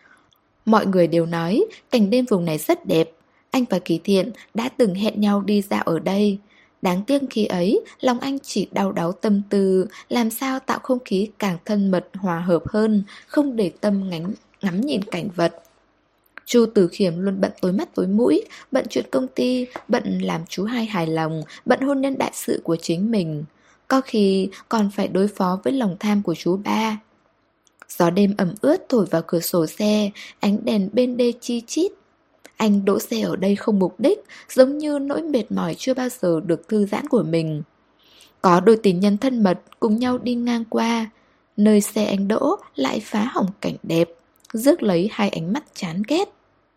Mọi người đều nói cảnh đêm vùng này rất đẹp. Anh và Kỳ Thiện đã từng hẹn nhau đi dạo ở đây. Đáng tiếc khi ấy, lòng anh chỉ đau đáu tâm tư, làm sao tạo không khí càng thân mật hòa hợp hơn, không để tâm ngắm nhìn cảnh vật. Chu Tử Khiểm luôn bận tối mắt tối mũi, bận chuyện công ty, bận làm chú hai hài lòng, bận hôn nhân đại sự của chính mình. Có khi còn phải đối phó với lòng tham của chú ba. Gió đêm ẩm ướt thổi vào cửa sổ xe, ánh đèn bên đê chi chít. Anh đỗ xe ở đây không mục đích, giống như nỗi mệt mỏi chưa bao giờ được thư giãn của mình. Có đôi tình nhân thân mật cùng nhau đi ngang qua, nơi xe anh đỗ lại phá hỏng cảnh đẹp, rước lấy hai ánh mắt chán ghét.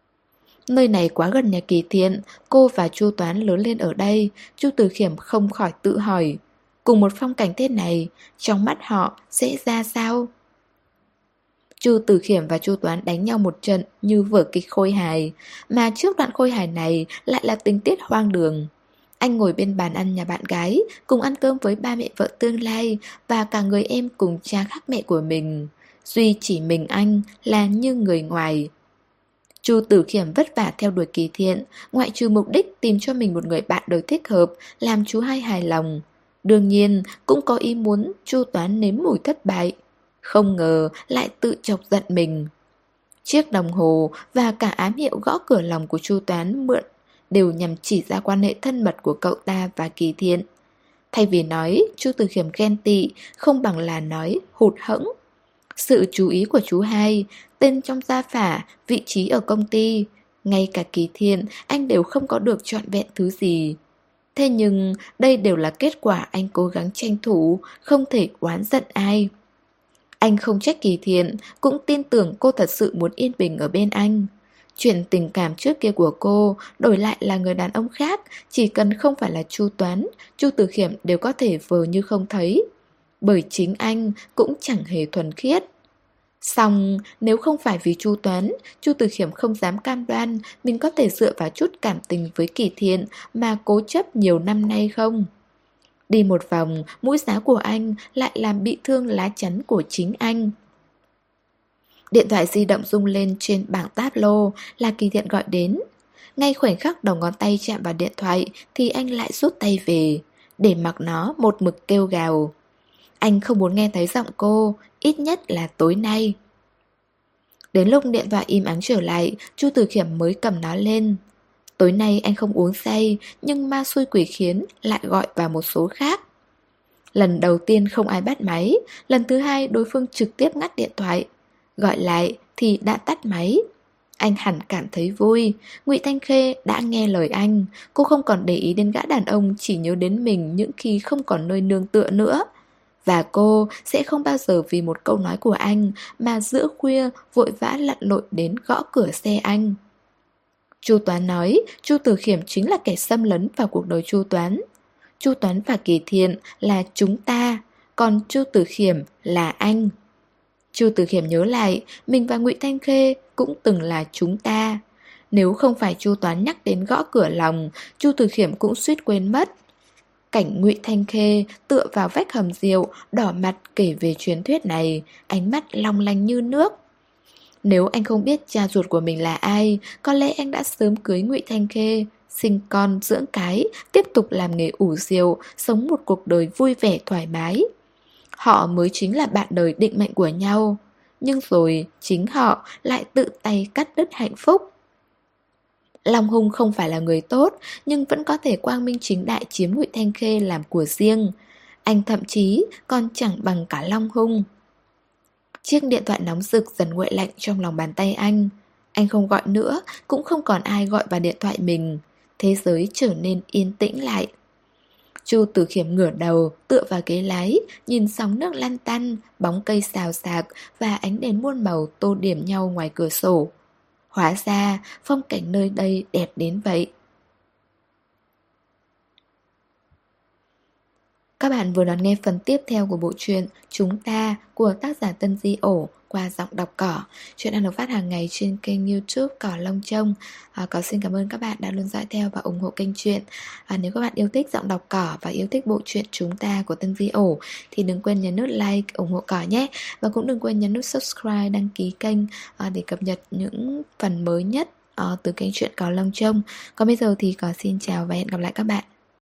Nơi này quá gần nhà Kỳ Thiện, cô và Chu Toán lớn lên ở đây, Chu Tử Khiểm không khỏi tự hỏi, cùng một phong cảnh thế này, trong mắt họ sẽ ra sao? Chu Tử Khiểm và Chu Toán đánh nhau một trận như vở kịch khôi hài, mà trước đoạn khôi hài này lại là tình tiết hoang đường. Anh ngồi bên bàn ăn nhà bạn gái, cùng ăn cơm với ba mẹ vợ tương lai và cả người em cùng cha khác mẹ của mình. Duy chỉ mình anh là như người ngoài. Chu Tử Khiểm vất vả theo đuổi Kỳ Thiện, ngoại trừ mục đích tìm cho mình một người bạn đời thích hợp, làm chú hai hài lòng. Đương nhiên, cũng có ý muốn Chu Toán nếm mùi thất bại. Không ngờ lại tự chọc giận mình. Chiếc đồng hồ và cả ám hiệu gõ cửa lòng của Chu Toán mượn đều nhằm chỉ ra quan hệ thân mật của cậu ta và Kỳ Thiện. Thay vì nói Chu Tử Khiểm ghen tị, không bằng là nói hụt hẫng. Sự chú ý của chú hai, tên trong gia phả, vị trí ở công ty, ngay cả Kỳ Thiện anh đều không có được trọn vẹn thứ gì. Thế nhưng đây đều là kết quả anh cố gắng tranh thủ, không thể oán giận ai. Anh không trách Kỳ Thiện, cũng tin tưởng cô thật sự muốn yên bình ở bên anh. Chuyện tình cảm trước kia của cô đổi lại là người đàn ông khác, chỉ cần không phải là Chu Toán, Chu Tử Khiểm đều có thể vờ như không thấy. Bởi chính anh cũng chẳng hề thuần khiết. Song nếu không phải vì Chu Toán, Chu Tử Khiểm không dám cam đoan mình có thể dựa vào chút cảm tình với Kỳ Thiện mà cố chấp nhiều năm nay không. Đi một vòng, mũi giáo của anh lại làm bị thương lá chắn của chính anh. Điện thoại di động rung lên trên bảng táp lô, là Kỳ Thiện gọi đến. Ngay khoảnh khắc đầu ngón tay chạm vào điện thoại thì anh lại rút tay về, để mặc nó một mực kêu gào. Anh không muốn nghe thấy giọng cô, ít nhất là tối nay. Đến lúc điện thoại im ắng trở lại, Chu Tử Khiểm mới cầm nó lên. Tối nay anh không uống say, nhưng ma xui quỷ khiến lại gọi vào một số khác. Lần đầu tiên không ai bắt máy, lần thứ hai đối phương trực tiếp ngắt điện thoại. Gọi lại thì đã tắt máy. Anh hẳn cảm thấy vui, Ngụy Thanh Khê đã nghe lời anh. Cô không còn để ý đến gã đàn ông chỉ nhớ đến mình những khi không còn nơi nương tựa nữa. Và cô sẽ không bao giờ vì một câu nói của anh mà giữa khuya vội vã lặn lội đến gõ cửa xe anh. Chu Toán nói Chu Tử Khiểm chính là kẻ xâm lấn vào cuộc đời Chu Toán. Chu Toán và Kỳ Thiện là chúng ta, còn Chu Tử Khiểm là anh. Chu Tử Khiểm nhớ lại, mình và Ngụy Thanh Khê cũng từng là chúng ta. Nếu không phải Chu Toán nhắc đến gõ cửa lòng, Chu Tử Khiểm cũng suýt quên mất. Cảnh Ngụy Thanh Khê tựa vào vách hầm rượu, đỏ mặt kể về truyền thuyết này, ánh mắt long lanh như nước. Nếu anh không biết cha ruột của mình là ai, có lẽ anh đã sớm cưới Ngụy Thanh Khê, sinh con dưỡng cái, tiếp tục làm nghề ủ rượu, sống một cuộc đời vui vẻ thoải mái. Họ mới chính là bạn đời định mệnh của nhau. Nhưng rồi chính họ lại tự tay cắt đứt hạnh phúc. Long Hung không phải là người tốt, nhưng vẫn có thể quang minh chính đại chiếm Ngụy Thanh Khê làm của riêng. Anh thậm chí còn chẳng bằng cả Long Hung. Chiếc điện thoại nóng rực dần nguội lạnh trong lòng bàn tay anh. Anh không gọi nữa, cũng không còn ai gọi vào điện thoại mình. Thế giới trở nên yên tĩnh lại. Chu Tử Khiểm ngửa đầu, tựa vào ghế lái, nhìn sóng nước lăn tăn, bóng cây xào xạc và ánh đèn muôn màu tô điểm nhau ngoài cửa sổ. Hóa ra, phong cảnh nơi đây đẹp đến vậy. Các bạn vừa đón nghe phần tiếp theo của bộ truyện Chúng Ta của tác giả Tân Di Ổ qua giọng đọc Cỏ. Chuyện đang được phát hàng ngày trên kênh YouTube Cỏ Lông Trông. Cỏ xin cảm ơn các bạn đã luôn dõi theo và ủng hộ kênh truyện. Nếu các bạn yêu thích giọng đọc Cỏ và yêu thích bộ truyện Chúng Ta của Tân Di Ổ thì đừng quên nhấn nút like, ủng hộ Cỏ nhé. Và cũng đừng quên nhấn nút subscribe, đăng ký kênh để cập nhật những phần mới nhất từ kênh truyện Cỏ Lông Trông. Còn bây giờ thì Cỏ xin chào và hẹn gặp lại các bạn.